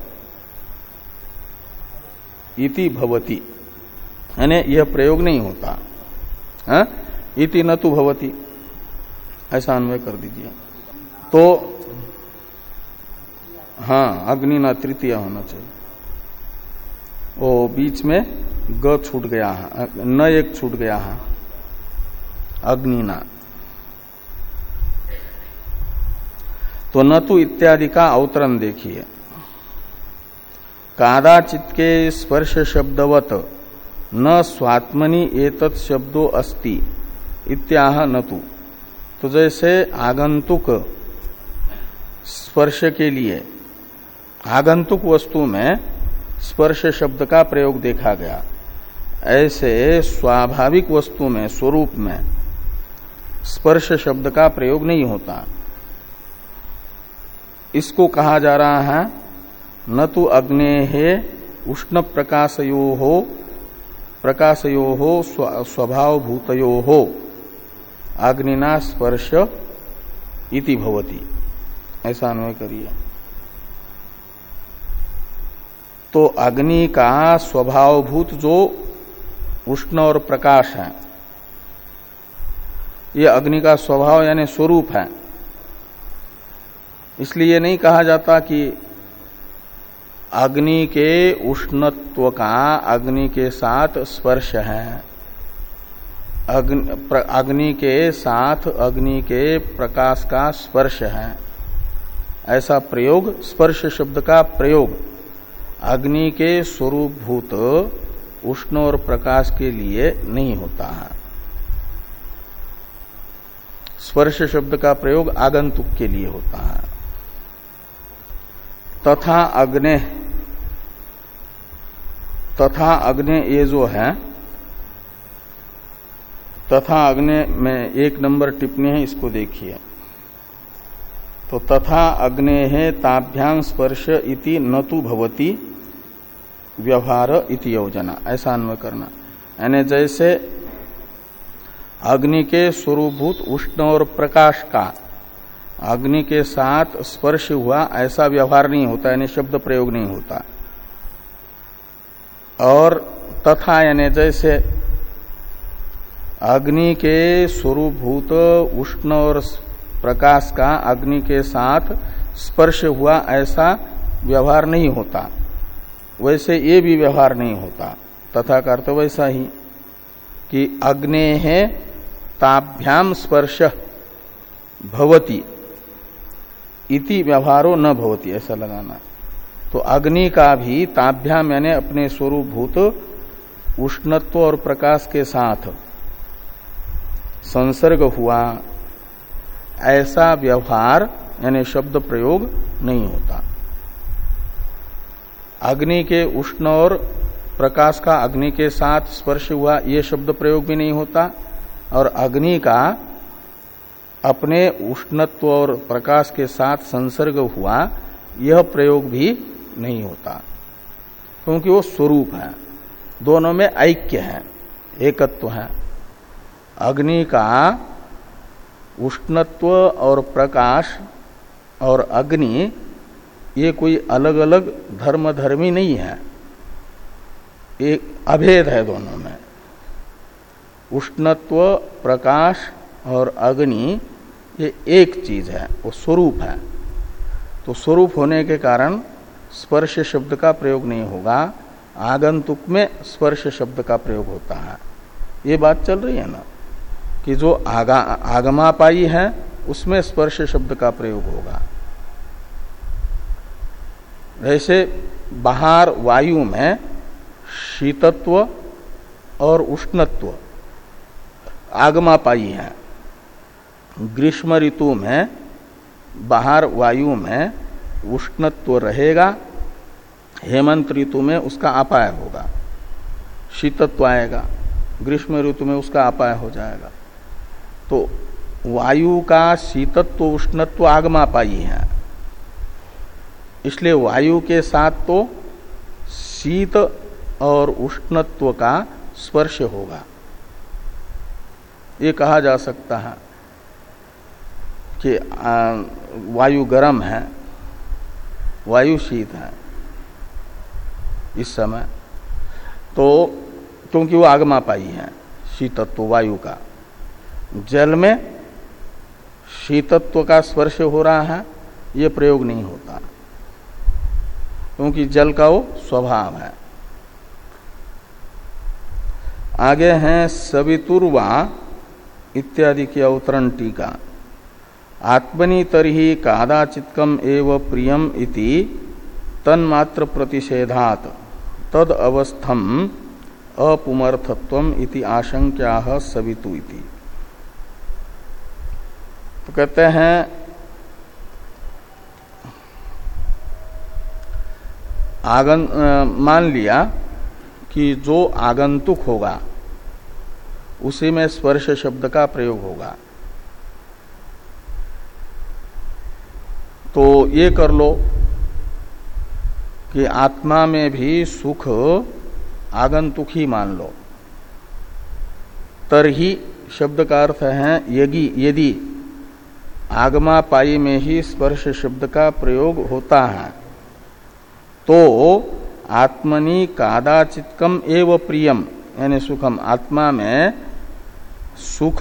A: इति भवति, यानी यह प्रयोग नहीं होता है। इति न तु भवति, ऐसा अन्वय कर दीजिए। तो हाँ, अग्निना तृतीय होना चाहिए। ओ बीच में ग छूट गया है, न एक छूट गया है, अग्निना। तो न तु इत्यादि का अवतरण देखिए। कादाचित के स्पर्श शब्दवत न स्वात्मनि एतत् शब्दो अस्ति इत्याह न तु। तो जैसे आगंतुक स्पर्श के लिए आगंतुक वस्तु में स्पर्श शब्द का प्रयोग देखा गया, ऐसे स्वाभाविक वस्तु में स्वरूप में स्पर्श शब्द का प्रयोग नहीं होता। इसको कहा जा रहा है न तो अग्नेः उष्ण प्रकाशयोः प्रकाशयोः स्वभाव भूतयोः अग्निना स्पर्श इति भवति, ऐसा अन्वय करिए। तो अग्नि का स्वभावभूत जो उष्ण और प्रकाश है, ये अग्नि का स्वभाव यानी स्वरूप है। इसलिए नहीं कहा जाता कि अग्नि के उष्णत्व का अग्नि के साथ स्पर्श है, अग्नि, अग्नि के साथ अग्नि के प्रकाश का स्पर्श है। ऐसा प्रयोग, स्पर्श शब्द का प्रयोग अग्नि के स्वरूपभूत उष्ण और प्रकाश के लिए नहीं होता है। स्पर्श शब्द का प्रयोग आगंतुक के लिए होता है। तथा अग्ने, तथा अग्ने ये जो है, तथा अग्ने में एक नंबर टिप्पणी है, इसको देखिए। तो तथा अग्नेः ताभ्यां स्पर्श इति न तु भवति व्यवहार इति योजना, ऐसा अन्वय करना। यानी जैसे अग्नि के स्वरूपभूत उष्ण और प्रकाश का अग्नि के साथ स्पर्श हुआ, ऐसा व्यवहार नहीं होता, यानी शब्द प्रयोग नहीं होता। और तथा यानी जैसे अग्नि के स्वरूपभूत उष्ण और प्रकाश का अग्नि के साथ स्पर्श हुआ, ऐसा व्यवहार नहीं होता, वैसे ये भी व्यवहार नहीं होता। तथा का अर्थ वैसा ही कि अग्नेः ताभ्याम स्पर्श भवति इति व्यवहारो न भवति, ऐसा लगाना। तो अग्नि का भी ताभ्याम यानी अपने स्वरूपभूत उष्णत्व और प्रकाश के साथ संसर्ग हुआ, ऐसा व्यवहार यानी शब्द प्रयोग नहीं होता। अग्नि के उष्ण और प्रकाश का अग्नि के साथ स्पर्श हुआ ये शब्द प्रयोग भी नहीं होता, और अग्नि का अपने उष्णत्व और प्रकाश के साथ संसर्ग हुआ यह प्रयोग भी नहीं होता, क्योंकि वो स्वरूप है, दोनों में ऐक्य है, एकत्व है। अग्नि का उष्णत्व और प्रकाश और अग्नि ये कोई अलग अलग धर्म धर्मी नहीं है, एक अभेद है दोनों में। उष्णत्व, प्रकाश और अग्नि ये एक चीज है, वो स्वरूप है। तो स्वरूप होने के कारण स्पर्श शब्द का प्रयोग नहीं होगा, आगंतुक में स्पर्श शब्द का प्रयोग होता है। ये बात चल रही है ना, कि जो आगा आगमापाई है उसमें स्पर्श शब्द का प्रयोग होगा। जैसे बाहर वायु में शीतत्व और उष्णत्व आगमापाई है, ग्रीष्म ऋतु में बाहर वायु में उष्णत्व रहेगा, हेमंत ऋतु में उसका अपाय होगा, शीतत्व आएगा, ग्रीष्म ऋतु में उसका अपाय हो जाएगा। तो वायु का शीतत्व उष्णत्व आगमापाई है, इसलिए वायु के साथ तो शीत और उष्णत्व का स्पर्श होगा। ये कहा जा सकता है कि वायु गर्म है, वायु शीत है इस समय, तो क्योंकि वो आगमापाई है शीतत्व वायु का। जल में शीतत्व का स्पर्श हो रहा है, ये प्रयोग नहीं होता, क्योंकि जल का वो स्वभाव है। आगे हैं सवितुर्वा इत्यादि की अवतरण टीका। आत्मनि तर्हि कादाचित्कम एव प्रियम इति तन्मात्र प्रतिषेधात् तद अवस्थम अपुमर्थत्वम इति आशंक्याः सवितु इति। तो कहते हैं आगन मान लिया कि जो आगंतुक होगा उसी में स्पर्श शब्द का प्रयोग होगा, तो ये कर लो कि आत्मा में भी सुख आगंतुक ही मान लो। तरही शब्द का अर्थ है यदि यदि आगमापाई में ही स्पर्श शब्द का प्रयोग होता है तो आत्मनि कादाचित्कम एव प्रियम यानी सुखम, आत्मा में सुख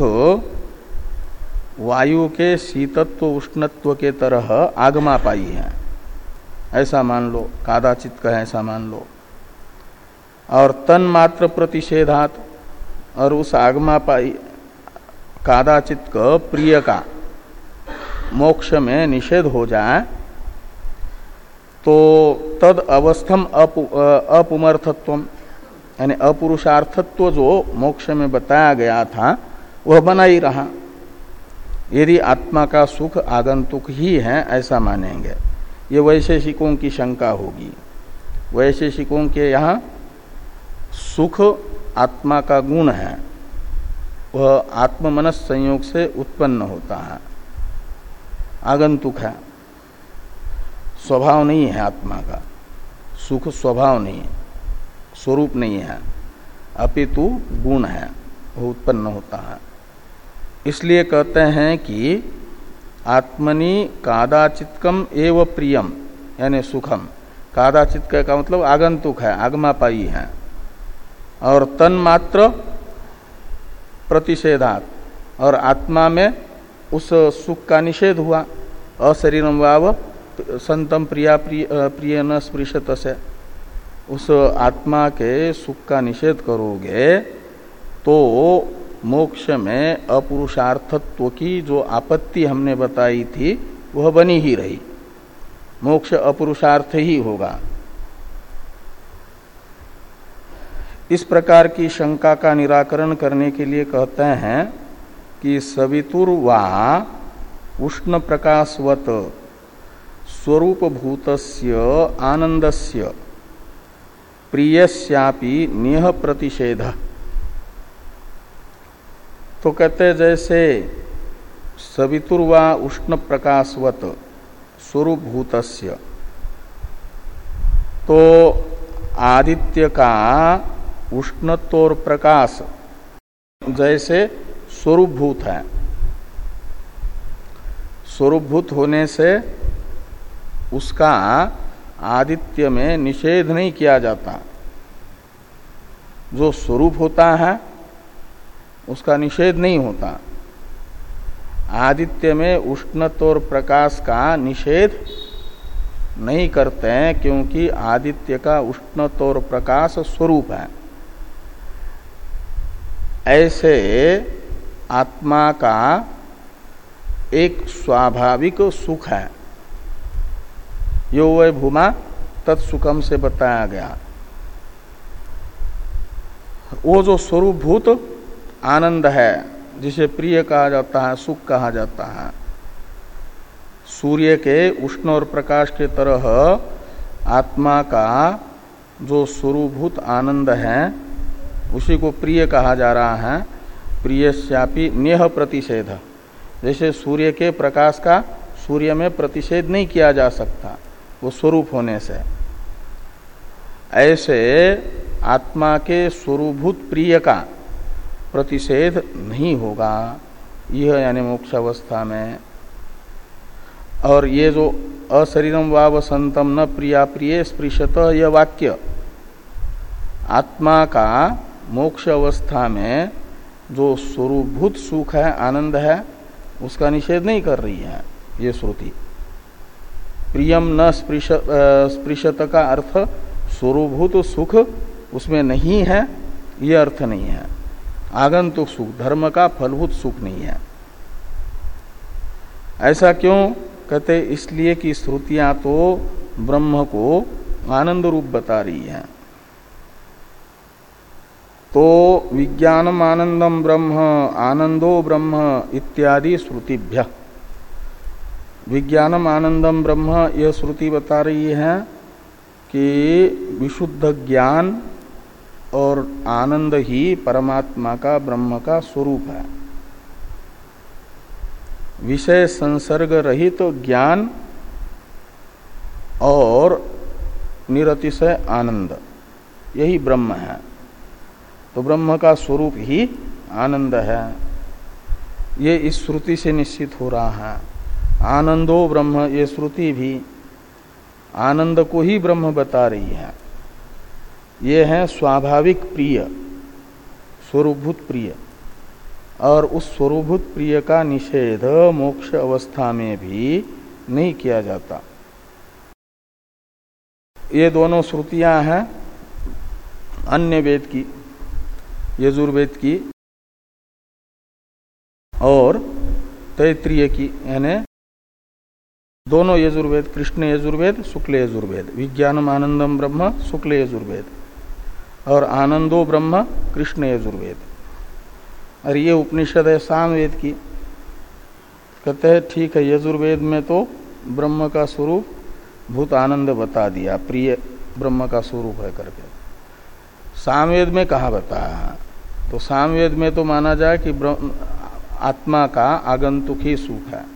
A: वायु के शीतत्व उष्णत्व के तरह आगमापाई है, ऐसा मान लो, कादाचित का ऐसा मान लो। और तन्मात्र प्रतिषेधात, और उस आगमापाई कादाचित का प्रिय का मोक्ष में निषेध हो जाए तो तद अवस्थम अपुमर्थत्वम यानी अपुरुषार्थत्व जो मोक्ष में बताया गया था वह बना ही रहा। यदि आत्मा का सुख आगंतुक ही है ऐसा मानेंगे, ये वैशेषिकों की शंका होगी। वैशेषिकों के यहाँ सुख आत्मा का गुण है, वह आत्ममनस संयोग से उत्पन्न होता है, आगंतुक है, स्वभाव नहीं है आत्मा का। सुख स्वभाव नहीं है, स्वरूप नहीं है, अपितु गुण है, वो उत्पन्न होता है। इसलिए कहते हैं कि आत्मनि कादाचित्कम एव प्रियम यानी सुखम, कादाचित का मतलब आगंतुक है, आगमापाई है। और तन्मात्र प्रतिषेधात, और आत्मा में उस सुख का निषेध हुआ, अशरीरम वाव संतम प्रिया प्रिय, प्रिय न स्पृशत से, उस आत्मा के सुख का निषेध करोगे तो मोक्ष में अपुरुषार्थत्व की जो आपत्ति हमने बताई थी वह बनी ही रही, मोक्ष अपुरुषार्थ ही होगा। इस प्रकार की शंका का निराकरण करने के लिए कहते हैं कि सवितुर्वा उष्ण प्रकाशवत स्वरूप भूतस्य आनंदस्य प्रियस्यापि नेह प्रतिषेध। तो कहते जैसे सवितुर्वा उष्ण प्रकाशवत स्वरूप भूतस्य, तो आदित्य का उष्णत्व और प्रकाश जैसे स्वरूपभूत है, स्वरूपभूत होने से उसका आदित्य में निषेध नहीं किया जाता। जो स्वरूप होता है उसका निषेध नहीं होता। आदित्य में उष्णत्व और प्रकाश का निषेध नहीं करते हैं, क्योंकि आदित्य का उष्णत्व और प्रकाश स्वरूप है। ऐसे आत्मा का एक स्वाभाविक सुख है, यो वै भूमा तत्सुखम से बताया गया। वो जो स्वरूपभूत आनंद है, जिसे प्रिय कहा जाता है, सुख कहा जाता है, सूर्य के उष्ण और प्रकाश के तरह आत्मा का जो स्वरूपभूत आनंद है उसी को प्रिय कहा जा रहा है। प्रियस्यापि नेह प्रतिषेध, जैसे सूर्य के प्रकाश का सूर्य में प्रतिषेध नहीं किया जा सकता वो स्वरूप होने से, ऐसे आत्मा के स्वरूपभूत प्रिय का प्रतिषेध नहीं होगा, यह यानी मोक्षावस्था में। और ये जो अशरीरम वा वसंतम न प्रिया प्रिय स्पृशत, यह वाक्य आत्मा का मोक्ष अवस्था में जो स्वरूपभूत सुख है, आनंद है, उसका निषेध नहीं कर रही है ये श्रुति। प्रियम न स्पृशत का अर्थ स्वरूपभूत सुख उसमें नहीं है, यह अर्थ नहीं है। आगंतुक सुख, धर्म का फलभूत सुख नहीं है। ऐसा क्यों कहते? इसलिए कि श्रुतियां तो ब्रह्म को आनंद रूप बता रही हैं। तो विज्ञानम आनंदम ब्रह्म, आनंदो ब्रह्म इत्यादि श्रुतिभ्य, विज्ञानम आनंदम ब्रह्म यह श्रुति बता रही है कि विशुद्ध ज्ञान और आनंद ही परमात्मा का, ब्रह्म का स्वरूप है। विषय संसर्ग रहित तो ज्ञान और निरतिशय आनंद, यही ब्रह्म है। तो ब्रह्म का स्वरूप ही आनंद है, ये इस श्रुति से निश्चित हो रहा है। आनंदो ब्रह्म, ये श्रुति भी आनंद को ही ब्रह्म बता रही है। ये है स्वाभाविक प्रिय, स्वरूपभूत प्रिय, और उस स्वरूपभूत प्रिय का निषेध मोक्ष अवस्था में भी नहीं किया जाता। ये दोनों श्रुतियां हैं अन्य वेद की, यजुर्वेद की और तैत्रीय की, यानी दोनों यजुर्वेद, कृष्ण यजुर्वेद, शुक्ल यजुर्वेद। विज्ञानम आनंदम ब्रह्म शुक्ल यजुर्वेद और आनंदो ब्रह्म कृष्ण यजुर्वेद। और ये उपनिषद है सामवेद की। कहते हैं ठीक है, यजुर्वेद में तो ब्रह्म का स्वरूप भूत आनंद बता दिया, प्रिय ब्रह्म का स्वरूप है करके। सामवेद में कहाँ बताया? तो सामवेद में तो माना जाए कि आत्मा का आगंतुक ही सुख है,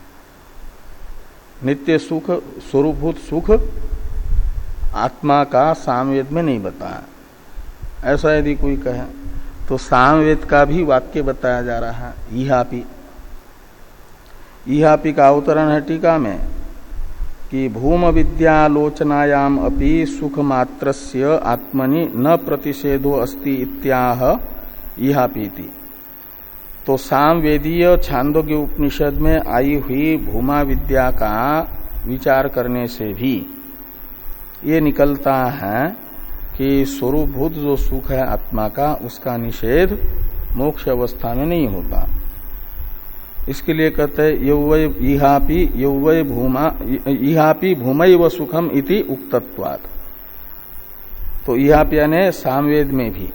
A: नित्य सुख, स्वरूपभूत सुख आत्मा का सामवेद में नहीं बताया। ऐसा यदि कोई कहे तो सामवेद का भी वाक्य बताया जा रहा है। इहापि, इहापि का अवतरण है टीका में कि भूम विद्यालोचनायाम अपि सुख मात्रस्य आत्मनि न प्रतिषेधो अस्ति इत्याह इहापीति। तो सामवेदीय छांदोग्य उपनिषद में आई हुई भूमा विद्या का विचार करने से भी ये निकलता है कि स्वरूपभूत जो सुख है आत्मा का, उसका निषेध मोक्ष अवस्था में नहीं होता। इसके लिए कहते हैं यौवै इहापि यौवै भूमा इहापि भूमैव सुखम इति उक्तत्वात्। तो इहापि यानी सामवेद में भी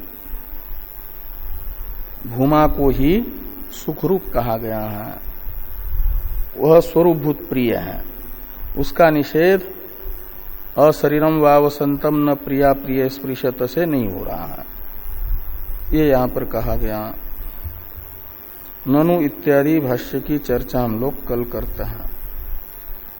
A: भूमा को ही सुखरूप कहा गया है। वह स्वरूपभूत प्रिय है, उसका निषेध अशरीरम वावसंतम न प्रिया प्रिय स्पृशत से नहीं हो रहा है। ये यहां पर कहा गया। ननु इत्यादि भाष्य की चर्चा हम लोग कल करते हैं।